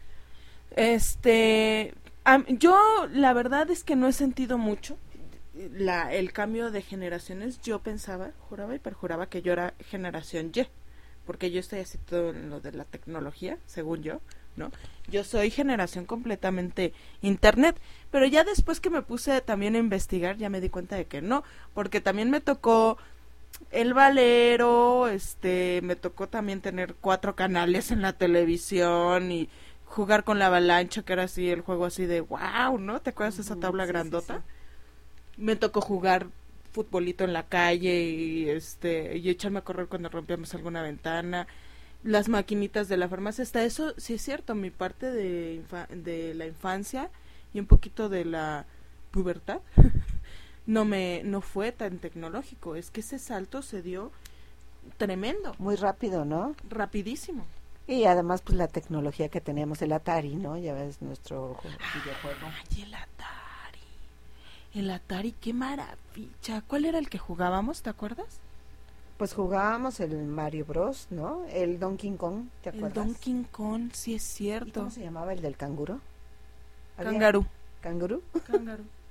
Speaker 8: Este, am- yo la verdad es que no he sentido mucho la el cambio de generaciones. Yo pensaba, juraba y perjuraba que yo era generación Y, porque yo estoy así todo en lo de la tecnología, según yo, ¿no? Yo soy generación completamente internet, pero ya después que me puse también a investigar, ya me di cuenta de que no, porque también me tocó el Valero, este, me tocó también tener cuatro canales en la televisión y jugar con la avalancha, que era así el juego así de wow, ¿no? ¿Te acuerdas de esa tabla
Speaker 7: Sí, sí,
Speaker 8: grandota?
Speaker 7: sí.
Speaker 8: Me tocó jugar futbolito en la calle y este y echarme a correr cuando rompíamos alguna ventana, las maquinitas de la farmacia, hasta eso sí es cierto, mi parte de infa- de la infancia y un poquito de la pubertad no me no fue tan tecnológico, es que ese salto se dio tremendo,
Speaker 7: Muy rápido, ¿no?
Speaker 8: rapidísimo.
Speaker 7: Y además, pues la tecnología que teníamos, el Atari, ¿no? Ya ves, nuestro ju- videojuego.
Speaker 8: Ay, el Atari. El Atari, qué maravilla. ¿Cuál era el que jugábamos, te acuerdas?
Speaker 7: Pues jugábamos el Mario Bros, ¿no? El Donkey Kong, ¿te
Speaker 8: El
Speaker 7: acuerdas?
Speaker 8: Donkey Kong, sí es
Speaker 7: ¿Y
Speaker 8: cierto.
Speaker 7: cómo se llamaba el del canguro? ¿Había-
Speaker 8: Kangaroo.
Speaker 7: ¿Canguro?
Speaker 8: Kangaroo.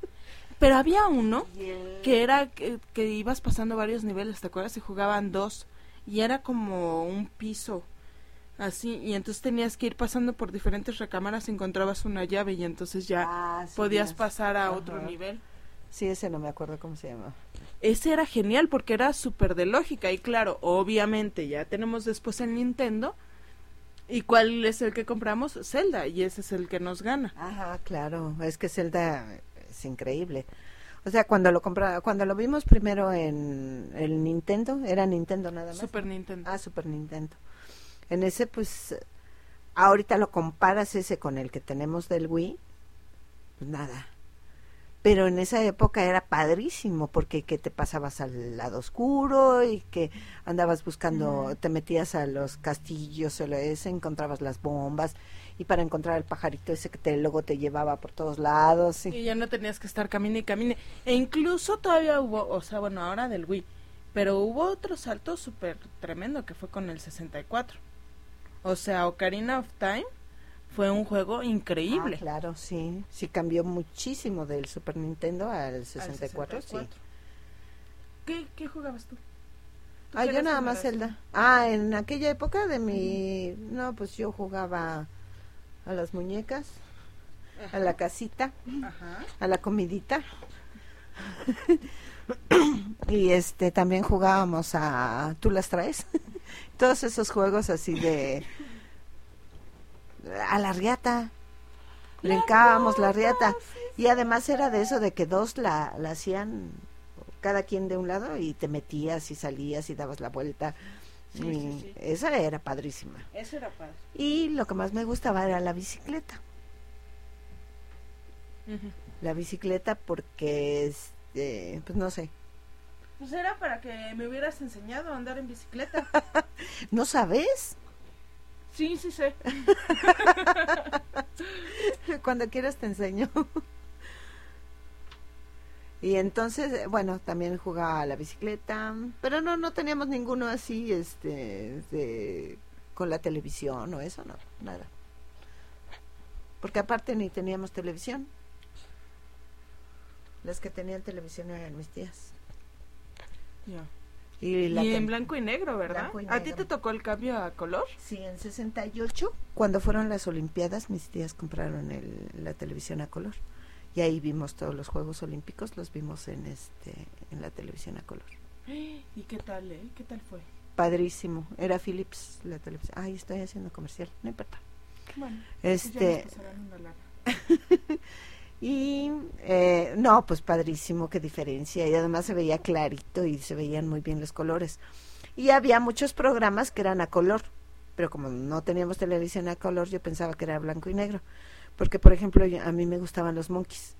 Speaker 8: Pero había uno que era que, que ibas pasando varios niveles, ¿te acuerdas? Y jugaban dos y era como un piso así, y entonces tenías que ir pasando por diferentes recámaras, encontrabas una llave y entonces ya
Speaker 7: Ah, sí,
Speaker 8: podías
Speaker 7: ya.
Speaker 8: pasar a
Speaker 7: Ajá.
Speaker 8: otro nivel.
Speaker 7: Sí, ese no me acuerdo cómo se llama.
Speaker 8: Ese era genial porque era súper de lógica y claro, obviamente ya tenemos después el Nintendo. ¿Y cuál es el que compramos? Zelda, y ese es el que nos gana.
Speaker 7: Ajá, claro, es que Zelda es increíble. O sea, cuando lo compra, cuando lo vimos primero en el Nintendo, era Nintendo nada más.
Speaker 8: Super Nintendo.
Speaker 7: Ah, Super Nintendo. En ese, pues, ahorita lo comparas ese con el que tenemos del Wii, pues nada. Pero en esa época era padrísimo, porque que te pasabas al lado oscuro y que andabas buscando,
Speaker 8: Ujú.
Speaker 7: te metías a los castillos, o lo ese, encontrabas las bombas, y para encontrar el pajarito ese que te, luego te llevaba por todos lados.
Speaker 8: Y
Speaker 7: Y,
Speaker 8: ya no tenías que estar camine y camine. E incluso todavía hubo, o sea, bueno, ahora del Wii, pero hubo otro salto súper tremendo que fue con el sesenta y cuatro. O sea, Ocarina of Time fue un juego increíble.
Speaker 7: Ah, claro, sí, sí cambió muchísimo del Super Nintendo al sesenta y cuatro,
Speaker 8: Al sesenta y cuatro. ¿Qué, ¿Qué jugabas tú? ¿Tú
Speaker 7: Ah,
Speaker 8: qué
Speaker 7: yo
Speaker 8: eras
Speaker 7: nada más
Speaker 8: generación?
Speaker 7: Zelda. Ah, en aquella época de mi... No, pues yo jugaba a las muñecas, a la casita,
Speaker 8: Ajá.
Speaker 7: a la comidita. Y este también jugábamos a Tú las traes. Todos esos juegos así de... A la riata. Brincábamos la riata. Y además era de eso de que dos la, la hacían cada quien de un lado y te metías y salías y dabas la vuelta.
Speaker 8: Sí,
Speaker 7: y
Speaker 8: sí, sí.
Speaker 7: esa era padrísima.
Speaker 8: Eso era padre.
Speaker 7: Y lo que más me gustaba era la bicicleta.
Speaker 8: Ujú.
Speaker 7: La bicicleta porque, este, pues no sé.
Speaker 8: Pues era para que me hubieras enseñado a andar en bicicleta.
Speaker 7: ¿No sabes?
Speaker 8: Sí, sí sé.
Speaker 7: Cuando quieras te enseño. Y entonces, bueno, también jugaba a la bicicleta, pero no, no teníamos ninguno así, este, de, con la televisión o eso, no, nada. Porque aparte ni teníamos televisión. Las que tenían televisión eran mis tías.
Speaker 8: Ya.
Speaker 7: Y, la
Speaker 8: Y en
Speaker 7: tem-
Speaker 8: blanco y negro, ¿verdad?
Speaker 7: Blanco y
Speaker 8: ¿A ti
Speaker 7: negro.
Speaker 8: te tocó el cambio a color?
Speaker 7: Sí, en sesenta y ocho, cuando fueron las Olimpiadas, mis tías compraron el, la televisión a color. Y ahí vimos todos los Juegos Olímpicos, los vimos en este en la televisión a color.
Speaker 8: ¿Y qué tal, eh? ¿Qué tal fue?
Speaker 7: Padrísimo, era Philips la televisión. Ay, estoy haciendo comercial, no importa.
Speaker 8: Bueno, pues ya
Speaker 7: Este,
Speaker 8: nos pasarán una lana.
Speaker 7: y eh, no, pues padrísimo, qué diferencia. Y además se veía clarito y se veían muy bien los colores. Y había muchos programas que eran a color, pero como no teníamos televisión a color, yo pensaba que era blanco y negro. Porque, por ejemplo, yo- a mí me gustaban los Monkeys.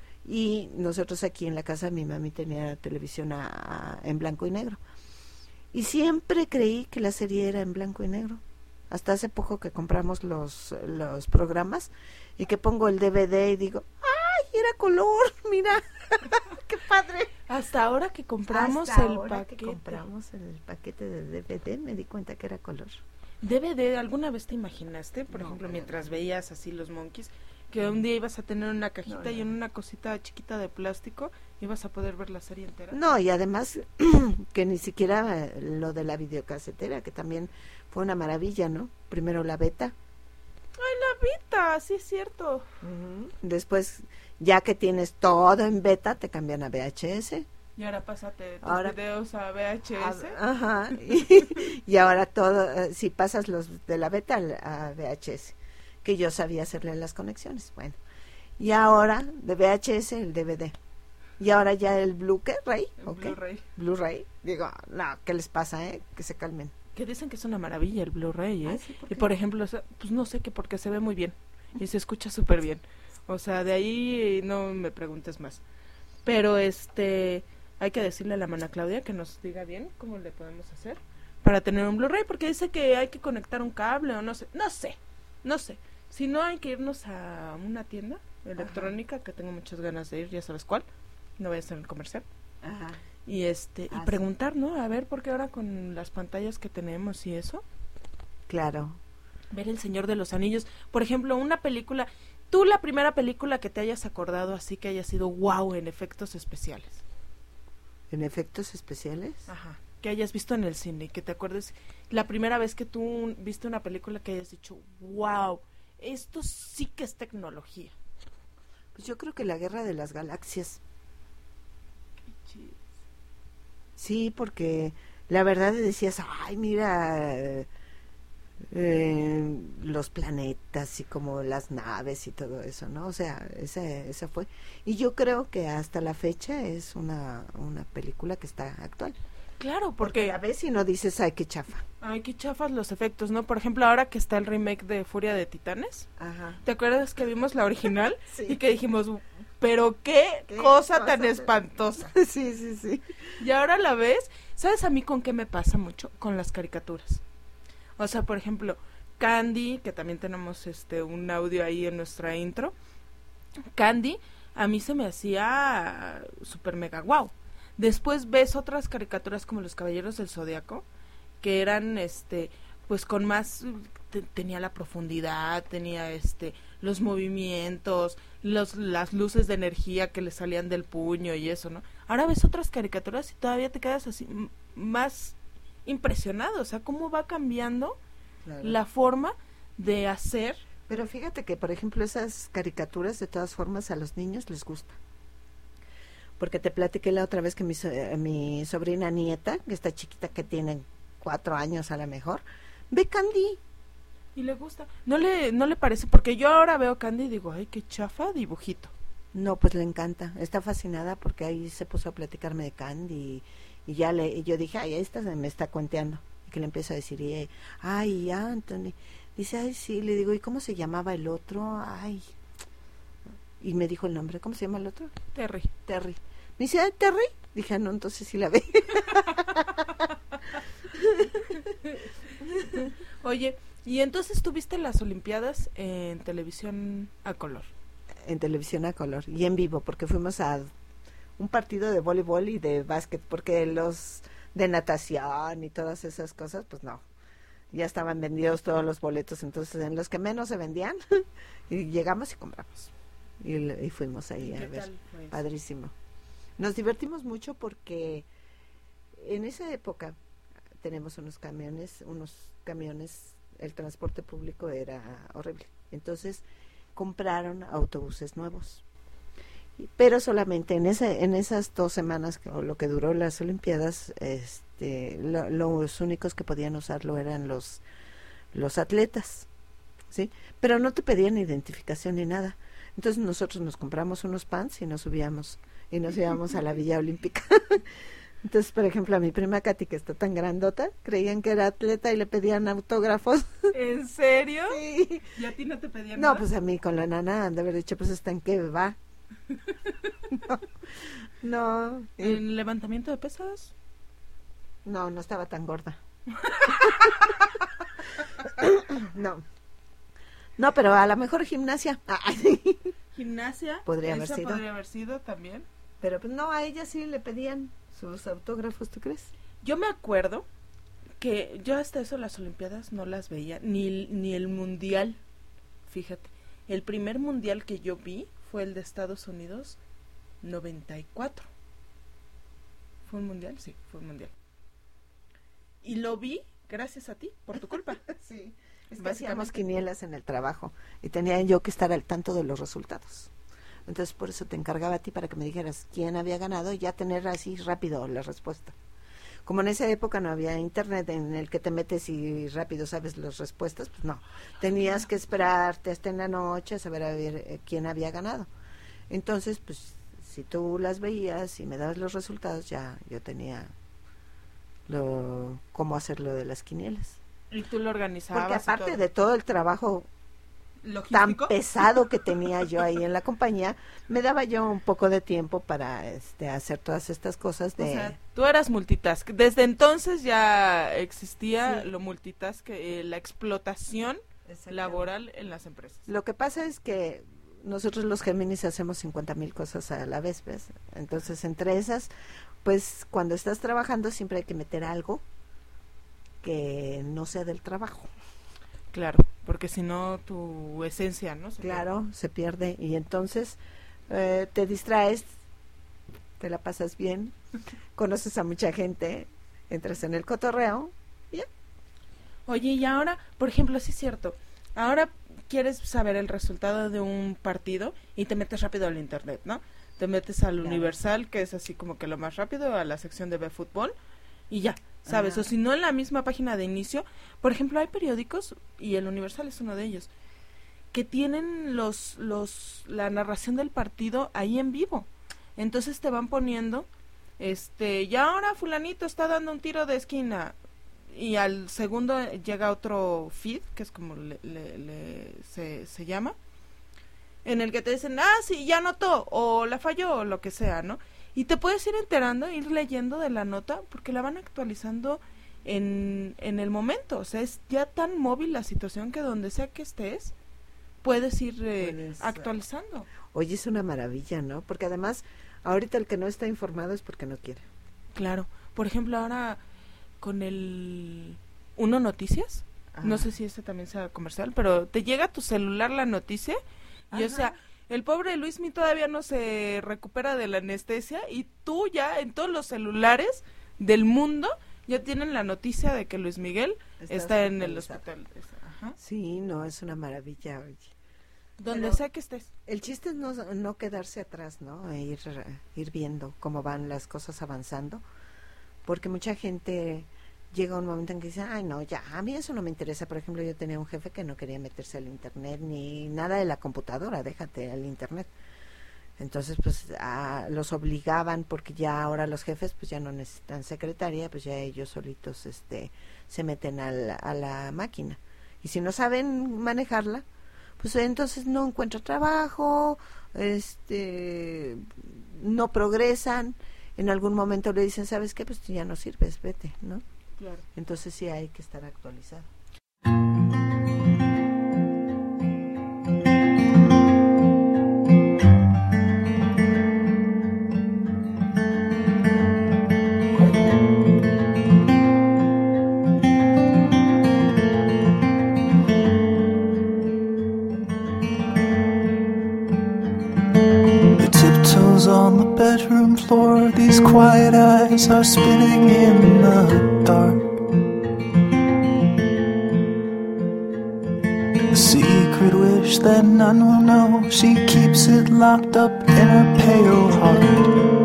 Speaker 7: Y nosotros aquí en la casa, mi mami tenía televisión a, a- en blanco y negro. Y siempre creí que la serie era en blanco y negro. Hasta hace poco que compramos los, los programas y que pongo el D V D y digo, ¡ay, era color! Mira, ¡qué padre!
Speaker 8: Hasta ahora que compramos
Speaker 7: Hasta
Speaker 8: el
Speaker 7: ahora
Speaker 8: paquete.
Speaker 7: que compramos el paquete de D V D me di cuenta que era color.
Speaker 8: D V D, ¿alguna vez te imaginaste, por
Speaker 7: No,
Speaker 8: ejemplo,
Speaker 7: no,
Speaker 8: mientras
Speaker 7: no.
Speaker 8: veías así los Monkeys, que un día ibas a tener una cajita
Speaker 7: No, no.
Speaker 8: y en una cosita chiquita de plástico ibas a poder ver la serie entera?
Speaker 7: No, y además que ni siquiera eh, lo de la videocasetera, que también fue una maravilla, ¿no? Primero la beta.
Speaker 8: ¡Ay, la Vita! Sí, es cierto.
Speaker 7: Después, ya que tienes todo en beta, te cambian a V H S.
Speaker 8: Y ahora pásate tus
Speaker 7: Ahora-
Speaker 8: videos a V H S.
Speaker 7: A- Ajá. Y, y ahora todo, eh, si pasas los de la beta al- a V H S, que yo sabía hacerle las conexiones. Bueno. Y ahora, de V H S, el D V D. Y ahora ya el Blu-ray.
Speaker 8: El
Speaker 7: ¿ok?
Speaker 8: Blu-ray.
Speaker 7: Blu-ray. Digo, no, ¿qué les pasa, eh? Que se calmen.
Speaker 8: Que dicen que es una maravilla el Blu-ray, ¿eh?
Speaker 7: Ah, sí, ¿por
Speaker 8: y
Speaker 7: qué?
Speaker 8: por ejemplo, o sea, pues no sé qué, porque se ve muy bien y se escucha súper bien. O sea, de ahí no me preguntes más. Pero este, hay que decirle a la mana Claudia que nos diga bien cómo le podemos hacer para tener un Blu-ray, porque dice que hay que conectar un cable o no sé, no sé, no sé. Si no, hay que irnos a una tienda electrónica que tengo muchas ganas de ir, ya sabes cuál, no voy a hacer el comercial.
Speaker 7: Ajá.
Speaker 8: Y este,
Speaker 7: Ah,
Speaker 8: y
Speaker 7: sí.
Speaker 8: preguntar, ¿no? A ver, porque ahora con las pantallas que tenemos y eso,
Speaker 7: Claro.
Speaker 8: ver El Señor de los Anillos, por ejemplo, una película Tú, la primera película que te hayas acordado así que haya sido wow en efectos especiales.
Speaker 7: ¿En efectos especiales?
Speaker 8: Ajá. Que hayas visto en el cine, que te acuerdes la primera vez que tú viste una película que hayas dicho, wow, esto sí que es tecnología.
Speaker 7: Pues yo creo que La Guerra de las Galaxias.
Speaker 8: Qué chido.
Speaker 7: Sí, porque la verdad decías, ay, mira, eh, los planetas y como las naves y todo eso, ¿no? O sea, ese, esa fue. Y yo creo que hasta la fecha es una, una película que está actual.
Speaker 8: Claro,
Speaker 7: Porque
Speaker 8: porque
Speaker 7: a veces si no dices, ay, qué chafa.
Speaker 8: ay, qué chafas los efectos, ¿no? Por ejemplo, ahora que está el remake de Furia de Titanes,
Speaker 7: Ajá.
Speaker 8: ¿te acuerdas que vimos la original?
Speaker 7: Sí.
Speaker 8: Y que dijimos, pero qué,
Speaker 7: Qué
Speaker 8: cosa,
Speaker 7: cosa
Speaker 8: tan
Speaker 7: tan-
Speaker 8: espantosa.
Speaker 7: Sí, sí, sí.
Speaker 8: Y ahora la ves, ¿sabes a mí con qué me pasa mucho? Con las caricaturas. O sea, por ejemplo, Candy, que también tenemos este un audio ahí en nuestra intro. Candy, a mí se me hacía super mega guau. Después ves otras caricaturas como Los Caballeros del Zodiaco, que eran este pues con más te- tenía la profundidad, tenía este los movimientos, los las luces de energía que le salían del puño y eso, ¿no? Ahora ves otras caricaturas y todavía te quedas así m- más impresionado, o sea, cómo va cambiando
Speaker 7: Claro.
Speaker 8: la forma de hacer.
Speaker 7: Pero fíjate que, por ejemplo, esas caricaturas, de todas formas, a los niños les gusta. Porque te platiqué la otra vez que mi, so- eh, mi sobrina nieta, que está chiquita, que tiene cuatro años a lo mejor, ve Candy.
Speaker 8: Y le gusta. No le no le parece, porque yo ahora veo Candy y digo, ay, qué chafa dibujito.
Speaker 7: No, pues le encanta, está fascinada porque ahí se puso a platicarme de Candy y, y ya le, y yo dije, ay, esta se me está cuenteando. Y que le empiezo a decir, y, ay, Anthony. Dice, ay, sí, le digo, ¿y cómo se llamaba el otro? Ay. Y me dijo el nombre, ¿cómo se llama el otro?
Speaker 8: Terry.
Speaker 7: Terry. Me dice, ay, Terry. Dije, ah, no, entonces sí la ve.
Speaker 8: Oye, y entonces tú viste las Olimpiadas en televisión a color.
Speaker 7: En televisión a color y en vivo, porque fuimos a un partido de voleibol y de básquet, porque los de natación y todas esas cosas, pues no, ya estaban vendidos todos los boletos, entonces en los que menos se vendían, y llegamos y compramos, y, y fuimos ahí a
Speaker 8: ¿Qué
Speaker 7: ver,
Speaker 8: tal fue eso?
Speaker 7: padrísimo. Nos divertimos mucho porque en esa época tenemos unos camiones, unos camiones, el transporte público era horrible, entonces compraron autobuses nuevos, Y- pero solamente en ese, en esas dos semanas que- o lo que duró las Olimpiadas, este, lo- los únicos que podían usarlo eran los los atletas, sí, pero no te pedían identificación ni nada. Entonces nosotros nos compramos unos pants y nos subíamos y nos íbamos a la Villa Olímpica. Entonces, por ejemplo, a mi prima Katy, que está tan grandota, creían que era atleta y le pedían autógrafos.
Speaker 8: ¿En serio?
Speaker 7: Sí.
Speaker 8: ¿Y a ti no te pedían
Speaker 7: No,
Speaker 8: nada?
Speaker 7: pues a mí con la nana han de haber dicho, pues ¿hasta en qué va? No, no, y-
Speaker 8: ¿En levantamiento de pesas?
Speaker 7: no, no estaba tan gorda. No, no, pero a lo mejor gimnasia. Ay,
Speaker 8: ¿Gimnasia?
Speaker 7: Podría haber
Speaker 8: ¿Esa
Speaker 7: sido.
Speaker 8: podría haber sido también.
Speaker 7: pero pues no, a ella sí le pedían sus autógrafos, ¿tú crees?
Speaker 8: Yo me acuerdo que yo hasta eso las Olimpiadas no las veía, ni, ni el Mundial, fíjate. El primer Mundial que yo vi fue el de Estados Unidos, noventa y cuatro. ¿Fue un Mundial? Sí, fue un Mundial. Y lo vi gracias a ti, por tu culpa.
Speaker 7: Sí, es que
Speaker 8: Básicamente.
Speaker 7: hacíamos quinielas en el trabajo y tenía yo que estar al tanto de los resultados. Entonces por eso te encargaba a ti para que me dijeras quién había ganado y ya tener así rápido la respuesta. Como en esa época no había internet en el que te metes y rápido sabes las respuestas, pues no. Tenías que esperarte hasta en la noche a saber a ver eh, quién había ganado. Entonces, pues si tú las veías y me dabas los resultados, ya yo tenía lo cómo hacer lo de las quinielas.
Speaker 8: Y tú lo organizabas.
Speaker 7: Porque
Speaker 8: y
Speaker 7: aparte
Speaker 8: todo.
Speaker 7: de todo el trabajo tan
Speaker 8: ¿Logístico?
Speaker 7: pesado que tenía yo ahí en la compañía, me daba yo un poco de tiempo para este hacer todas estas cosas de
Speaker 8: O sea, tú eras multitask. Desde entonces ya existía
Speaker 7: Sí.
Speaker 8: lo multitask, eh, la explotación laboral en las empresas.
Speaker 7: Lo que pasa es que nosotros los Géminis hacemos cincuenta mil cosas a la vez, ¿ves? Entonces, entre esas, pues cuando estás trabajando siempre hay que meter algo que no sea del trabajo.
Speaker 8: Claro, porque si no tu esencia, ¿no? Se
Speaker 7: Claro, se pierde y entonces eh, te distraes, te la pasas bien, conoces a mucha gente, entras en el cotorreo y ya.
Speaker 8: Oye, y ahora, por ejemplo, sí es cierto, ahora quieres saber el resultado de un partido y te metes rápido al internet, ¿no? Te metes al
Speaker 7: Claro.
Speaker 8: Universal, que es así como que lo más rápido, a la sección de B Fútbol y ya, ¿sabes?
Speaker 7: Ajá.
Speaker 8: O si no en la misma página de inicio, por ejemplo, hay periódicos, y el Universal es uno de ellos, que tienen los los la narración del partido ahí en vivo. Entonces te van poniendo, este, ya ahora fulanito está dando un tiro de esquina, y al segundo llega otro feed, que es como le, le, le- se, se llama, en el que te dicen, ah, sí, ya anotó, o la falló, o lo que sea, ¿no? Y te puedes ir enterando, ir leyendo de la nota, porque la van actualizando en, en el momento. O sea, es ya tan móvil la situación que donde sea que estés, puedes ir eh,
Speaker 7: Puedes,
Speaker 8: actualizando.
Speaker 7: Oye, es una maravilla, ¿no? Porque además, ahorita el que no está informado es porque no quiere.
Speaker 8: Claro. Por ejemplo, ahora con el Uno Noticias,
Speaker 7: Ajá.
Speaker 8: no sé si ese también sea comercial, pero te llega a tu celular la noticia y
Speaker 7: Ajá.
Speaker 8: o sea, el pobre Luismi todavía no se recupera de la anestesia y tú ya en todos los celulares del mundo ya tienen la noticia de que Luis Miguel
Speaker 7: Está
Speaker 8: está en el
Speaker 7: hospitalizado.
Speaker 8: hospital. Es- Ajá.
Speaker 7: Sí, no, es una maravilla, oye.
Speaker 8: Donde
Speaker 7: Pero-
Speaker 8: sea que estés.
Speaker 7: El chiste es no, no quedarse atrás, ¿no? E ir, ir viendo cómo van las cosas avanzando, porque mucha gente llega un momento en que dice, ay, no, ya, a mí eso no me interesa. Por ejemplo, yo tenía un jefe que no quería meterse al internet ni nada de la computadora, déjate al internet. Entonces, pues, a, los obligaban, porque ya ahora los jefes, pues, ya no necesitan secretaria, pues ya ellos solitos, este, se meten a la, a la máquina. Y si no saben manejarla, pues entonces no encuentran trabajo, este, no progresan. En algún momento le dicen, ¿sabes qué? Pues tú ya no sirves, vete, ¿no?
Speaker 8: Claro.
Speaker 7: Entonces sí hay que estar actualizado.
Speaker 10: The tiptoes on the bedroom floor, these quiet eyes are spinning in the dark. A secret wish that none will know, she keeps it locked up in her pale heart.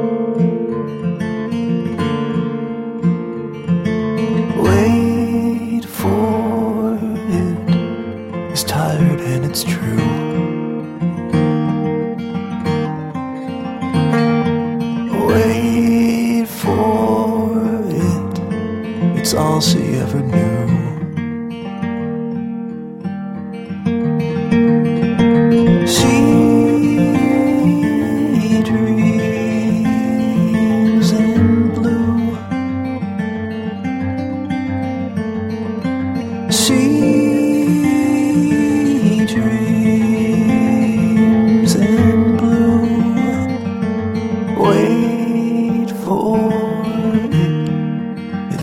Speaker 10: Wait for it, it's tired and it's true. Wait for it, it's all she ever knew. She dreams in blue. She dreams in blue. Wait for it.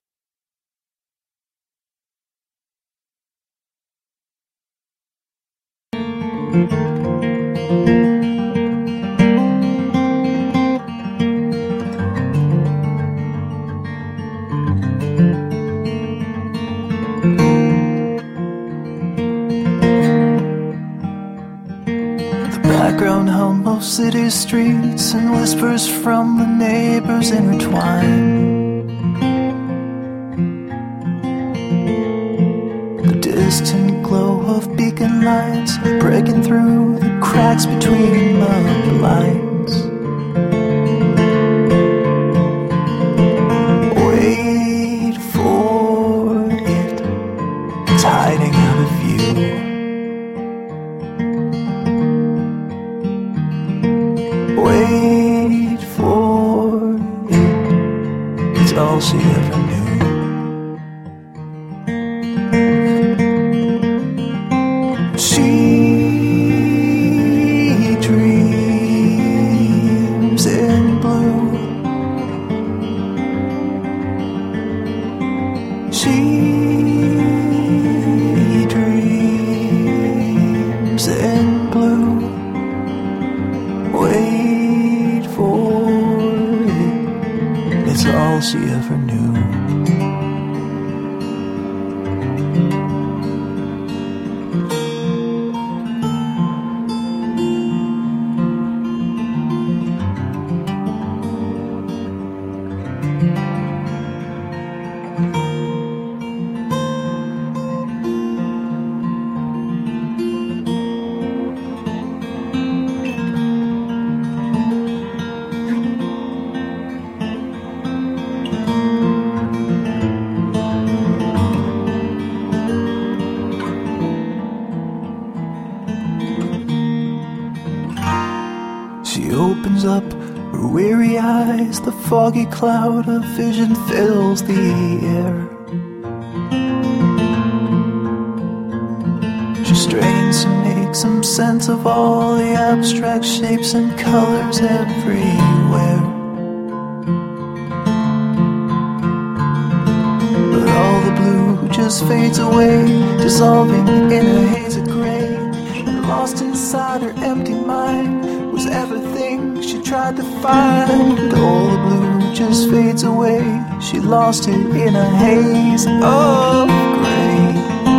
Speaker 10: The background hum of city streets and whispers from the neighbors intertwine. The distant glow of beacon lights breaking through the cracks between the blinds. Wait for it, it's hiding out of view. Wait for it, it's all she ever knew. She dreams in blue. She dreams She opens up her weary eyes, the foggy cloud of vision fills the air. She strains to make some sense of all the abstract shapes and colors everywhere. But all the blue just fades away, dissolving in a haze of gray. And lost inside her empty mind was everything she tried to find. All the blue just fades away, she lost it in a haze of gray.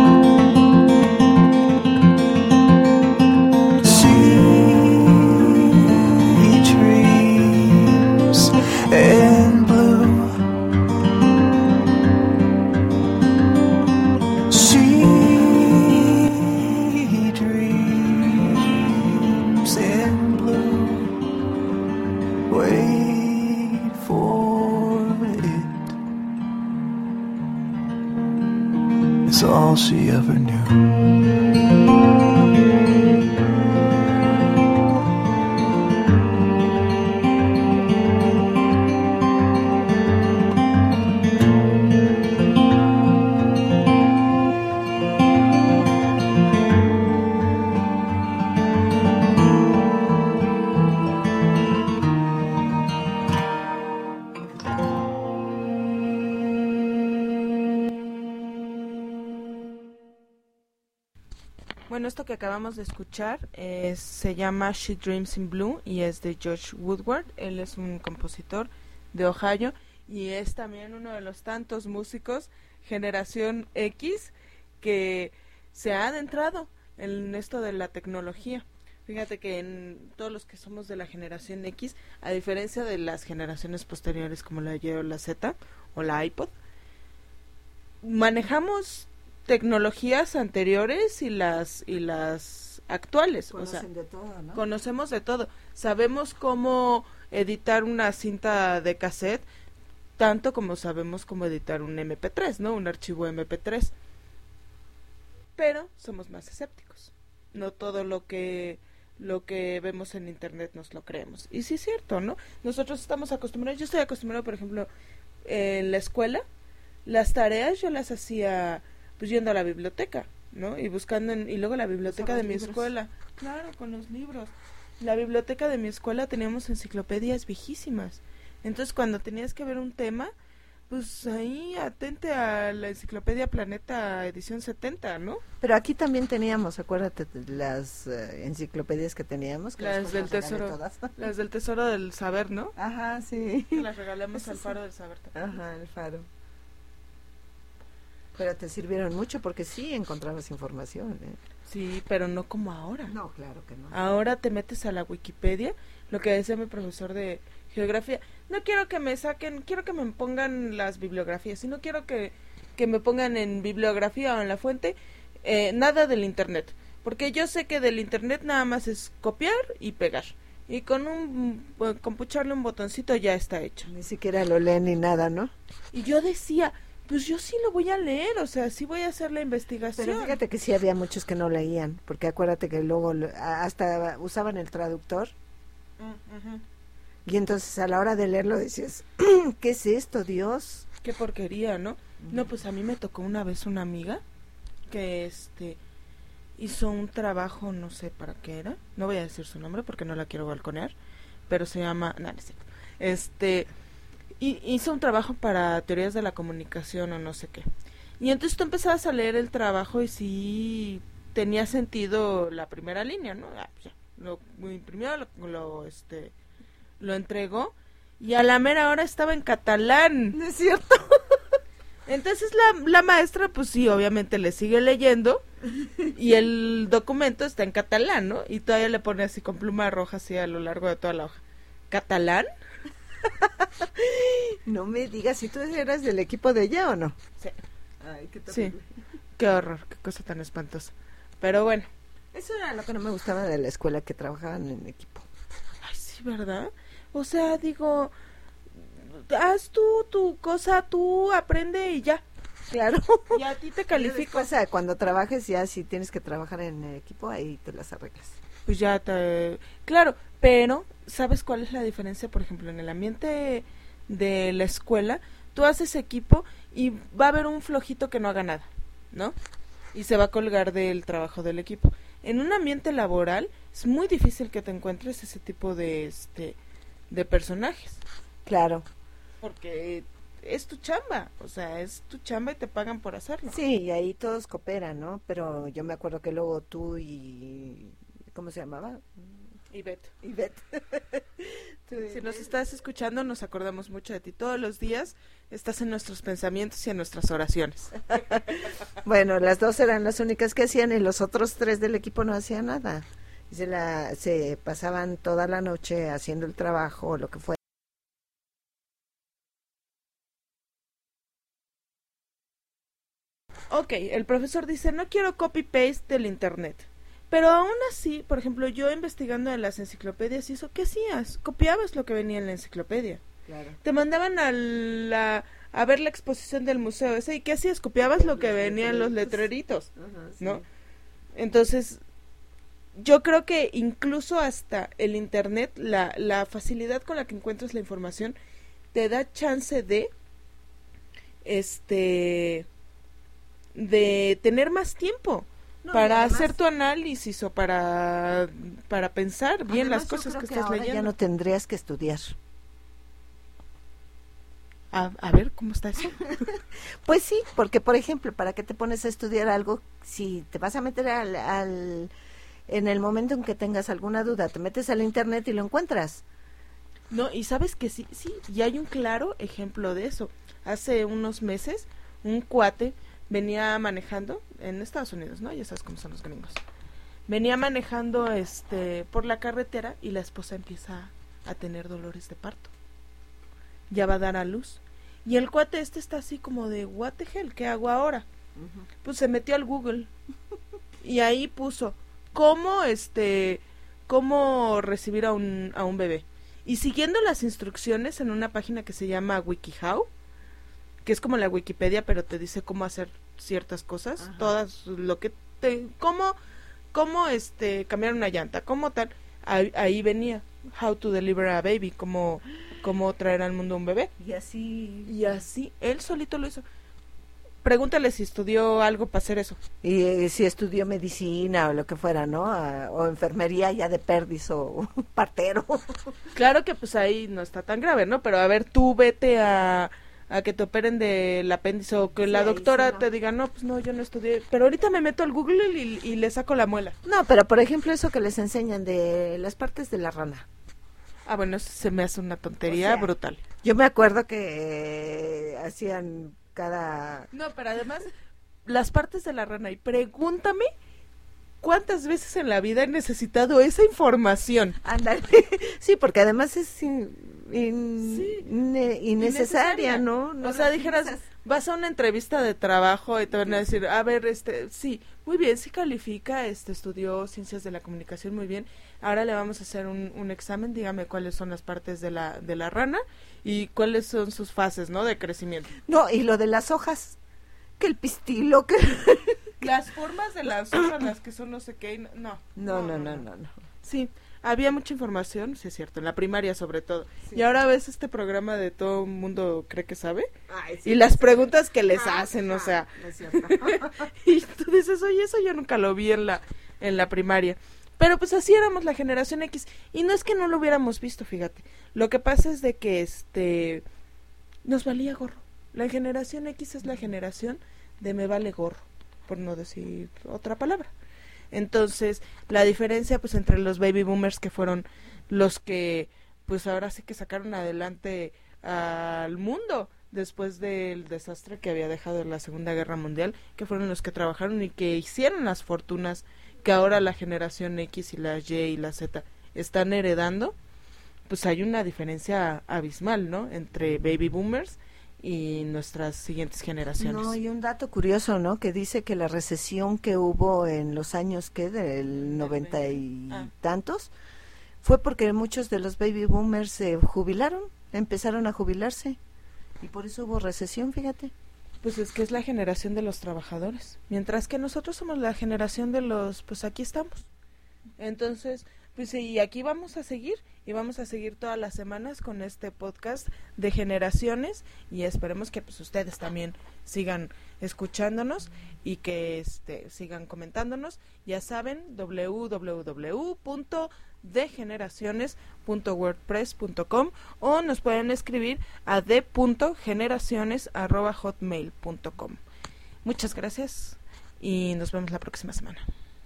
Speaker 10: And blue, she dreams in blue. Wait for it. It's all she ever knew.
Speaker 8: Bueno, esto que acabamos de escuchar es, se llama She Dreams in Blue y es de Josh Woodward. Él es un compositor de Ohio y es también uno de los tantos músicos generación X que se ha adentrado en esto de la tecnología. Fíjate que en todos los que somos de la generación X, a diferencia de las generaciones posteriores como la Y o la Z o la iPod, manejamos tecnologías anteriores y las y las actuales.
Speaker 7: Conocen
Speaker 8: o sea,
Speaker 7: de todo, ¿no?
Speaker 8: Conocemos de todo. Sabemos cómo editar una cinta de cassette, tanto como sabemos cómo editar un eme pe tres, ¿no? Un archivo eme pe tres. Pero somos más escépticos. No todo lo que lo que vemos en internet nos lo creemos. Y sí es cierto, ¿no? Nosotros estamos acostumbrados, yo estoy acostumbrado, por ejemplo, en la escuela, las tareas yo las hacía pues yendo a la biblioteca, ¿no? Y buscando en, y luego la biblioteca de mi libros. escuela, claro, con los libros. La biblioteca de mi escuela teníamos enciclopedias viejísimas. Entonces, cuando tenías que ver un tema, pues ahí atente a la enciclopedia Planeta edición setenta, ¿no?
Speaker 7: Pero aquí también teníamos, acuérdate, las uh, enciclopedias que teníamos, que
Speaker 8: las del tesoro, las del tesoro del saber, ¿no?
Speaker 7: Ajá, sí.
Speaker 8: Que las regalamos Eso al faro
Speaker 7: sí.
Speaker 8: del saber también.
Speaker 7: Ajá, el faro. Pero te sirvieron mucho porque sí encontrabas información, ¿eh?
Speaker 8: Sí, pero no como ahora.
Speaker 7: No, claro que no.
Speaker 8: Ahora te metes a la Wikipedia, lo que decía mi profesor de geografía. No quiero que me saquen, quiero que me pongan las bibliografías, y no quiero que, que me pongan en bibliografía o en la fuente eh, nada del internet. Porque yo sé que del internet nada más es copiar y pegar. Y con un con pucharle un botoncito ya está hecho.
Speaker 7: Ni siquiera lo leen ni nada, ¿no?
Speaker 8: Y yo decía, pues yo sí lo voy a leer, o sea, sí voy a hacer la investigación.
Speaker 7: Pero fíjate que sí había muchos que no leían, porque acuérdate que luego lo, hasta usaban el traductor.
Speaker 8: Uh-huh.
Speaker 7: Y entonces a la hora de leerlo decías, ¿qué es esto, Dios?
Speaker 8: Qué porquería, ¿no? Uh-huh. No, pues a mí me tocó una vez una amiga que este hizo un trabajo, no sé para qué era, no voy a decir su nombre porque no la quiero balconear, pero se llama, no, no es cierto, este... Y hizo un trabajo para teorías de la comunicación o no sé qué. Y entonces tú empezabas a leer el trabajo y sí tenía sentido la primera línea, ¿no? Ah, pues ya, lo imprimió, lo, lo, este, lo entregó y a la mera hora estaba en catalán.
Speaker 7: ¿No es cierto?
Speaker 8: Entonces la, la maestra, pues sí, obviamente le sigue leyendo y el documento está en catalán, ¿no? Y todavía le pone así con pluma roja así a lo largo de toda la hoja. ¿Catalán?
Speaker 7: No me digas, si tú eras del equipo de ella o no.
Speaker 8: Sí.
Speaker 7: Ay, qué
Speaker 8: sí. Qué horror, qué cosa tan espantosa. Pero bueno.
Speaker 7: Eso era lo que no me gustaba de la escuela, que trabajaban en equipo.
Speaker 8: Ay, sí, ¿verdad? O sea, digo, haz tú tu cosa, tú aprende y ya.
Speaker 7: Claro.
Speaker 8: Y a ti te califico.
Speaker 7: O sea, cuando trabajes ya, si tienes que trabajar en el equipo, ahí te las arreglas.
Speaker 8: Pues ya te... Claro, pero ¿sabes cuál es la diferencia? Por ejemplo, en el ambiente de la escuela, tú haces equipo y va a haber un flojito que no haga nada, ¿no? Y se va a colgar del trabajo del equipo. En un ambiente laboral es muy difícil que te encuentres ese tipo de este de personajes.
Speaker 7: Claro.
Speaker 8: Porque es tu chamba, o sea, es tu chamba y te pagan por hacerlo.
Speaker 7: Sí, y ahí todos cooperan, ¿no? Pero yo me acuerdo que luego tú y... ¿cómo se llamaba?
Speaker 8: Ivette.
Speaker 7: Ivette.
Speaker 8: Si nos estás escuchando, nos acordamos mucho de ti. Todos los días estás en nuestros pensamientos y en nuestras oraciones.
Speaker 7: Bueno, las dos eran las únicas que hacían y los otros tres del equipo no hacían nada. Se, la, se pasaban toda la noche haciendo el trabajo o lo que fuera.
Speaker 8: Ok, el profesor dice, no quiero copy-paste del internet. Pero aún así, por ejemplo, yo investigando en las enciclopedias y eso, ¿qué hacías? Copiabas lo que venía en la enciclopedia.
Speaker 7: Claro.
Speaker 8: Te mandaban a, la, a ver la exposición del museo ese, ¿y qué hacías? Copiabas lo que venía en los letreritos,
Speaker 7: Ajá, sí.
Speaker 8: ¿no? Entonces, yo creo que incluso hasta el internet, la, la facilidad con la que encuentras la información, te da chance de, este, de tener más tiempo. No, para además, hacer tu análisis o para para pensar bien las cosas que, que estás
Speaker 7: ahora
Speaker 8: leyendo.
Speaker 7: Ya no tendrías que estudiar.
Speaker 8: A, a ver, ¿cómo está eso?
Speaker 7: Pues sí, porque por ejemplo, ¿para qué te pones a estudiar algo si te vas a meter al, al en el momento en que tengas alguna duda, te metes al internet y lo encuentras?
Speaker 8: No, y sabes que sí, sí, y hay un claro ejemplo de eso. Hace unos meses, un cuate venía manejando en Estados Unidos, ¿no? Ya sabes cómo son los gringos. Venía manejando este por la carretera y la esposa empieza a tener dolores de parto. Ya va a dar a luz. Y el cuate este está así como de, what the hell, ¿qué hago ahora? Uh-huh. Pues se metió al Google y ahí puso cómo este cómo recibir a un a un bebé. Y siguiendo las instrucciones en una página que se llama WikiHow, que es como la Wikipedia, pero te dice cómo hacer ciertas cosas, ajá, todas lo que te cómo cómo este cambiar una llanta, cómo tal, ahí, ahí venía how to deliver a baby, cómo cómo traer al mundo un bebé.
Speaker 7: Y así
Speaker 8: y así él solito lo hizo. Pregúntale si estudió algo para hacer eso.
Speaker 7: Y eh, si estudió medicina o lo que fuera, ¿no? A, o enfermería ya de perdiz o partero.
Speaker 8: Claro que pues ahí no está tan grave, ¿no? Pero a ver, tú vete a a que te operen del apéndice o que sí, la doctora sí, no. te diga, no, pues no, yo no estudié, pero ahorita me meto al Google y, y le saco la muela.
Speaker 7: No, pero por ejemplo eso que les enseñan de las partes de la rana.
Speaker 8: Ah, bueno, eso se me hace una tontería, o sea, brutal.
Speaker 7: Yo me acuerdo que eh, hacían cada...
Speaker 8: No, pero además, las partes de la rana, y pregúntame cuántas veces en la vida he necesitado esa información.
Speaker 7: Ándale, sí, porque además es... In... In, sí, ne, innecesaria, innecesaria, ¿no? no
Speaker 8: o sea, dijeras, vas a una entrevista de trabajo y te van a decir, a ver, este, sí, muy bien, sí califica, este, estudió ciencias de la comunicación, muy bien, ahora le vamos a hacer un, un examen, dígame cuáles son las partes de la, de la rana y cuáles son sus fases, ¿no?, de crecimiento.
Speaker 7: No, y lo de las hojas, que el pistilo, que...
Speaker 8: Las formas de las hojas, las que son no sé qué, no.
Speaker 7: No, no, no, no, no. no.
Speaker 8: Sí. Había mucha información, sí es cierto, en la primaria sobre todo. Sí. Y ahora ves este programa de todo el mundo cree que sabe. Ay, sí, y las preguntas que les ah, hacen, ah, o sea. No es cierto. Y tú dices, oye, eso yo nunca lo vi en la en la primaria. Pero pues así éramos la generación X. Y no es que no lo hubiéramos visto, fíjate. Lo que pasa es de que este nos valía gorro. La generación X es la generación de me vale gorro, por no decir otra palabra. Entonces, la diferencia pues entre los baby boomers, que fueron los que pues ahora sí que sacaron adelante al mundo después del desastre que había dejado la Segunda Guerra Mundial, que fueron los que trabajaron y que hicieron las fortunas que ahora la generación X y la Y y la Z están heredando, pues hay una diferencia abismal, ¿no?, entre baby boomers y nuestras siguientes generaciones.
Speaker 7: No, y un dato curioso, ¿no?, que dice que la recesión que hubo en los años que del noventa y ah. tantos fue porque muchos de los baby boomers se jubilaron, empezaron a jubilarse y por eso hubo recesión, fíjate.
Speaker 8: Pues es que es la generación de los trabajadores, mientras que nosotros somos la generación de los, pues aquí estamos. Entonces, Pues y aquí vamos a seguir, y vamos a seguir todas las semanas con este podcast de generaciones, y esperemos que pues ustedes también sigan escuchándonos y que este sigan comentándonos. Ya saben, doble u doble u doble u punto de generaciones punto wordpress punto com, o nos pueden escribir a d punto generaciones arroba hotmail punto com. Muchas gracias y nos vemos la próxima semana.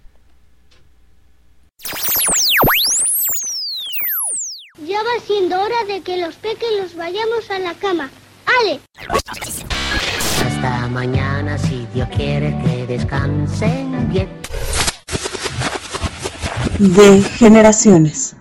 Speaker 11: Ya va siendo hora de que los pequeños vayamos a la cama. ¡Ale!
Speaker 12: Hasta mañana, si Dios quiere que descansen bien.
Speaker 9: De generaciones.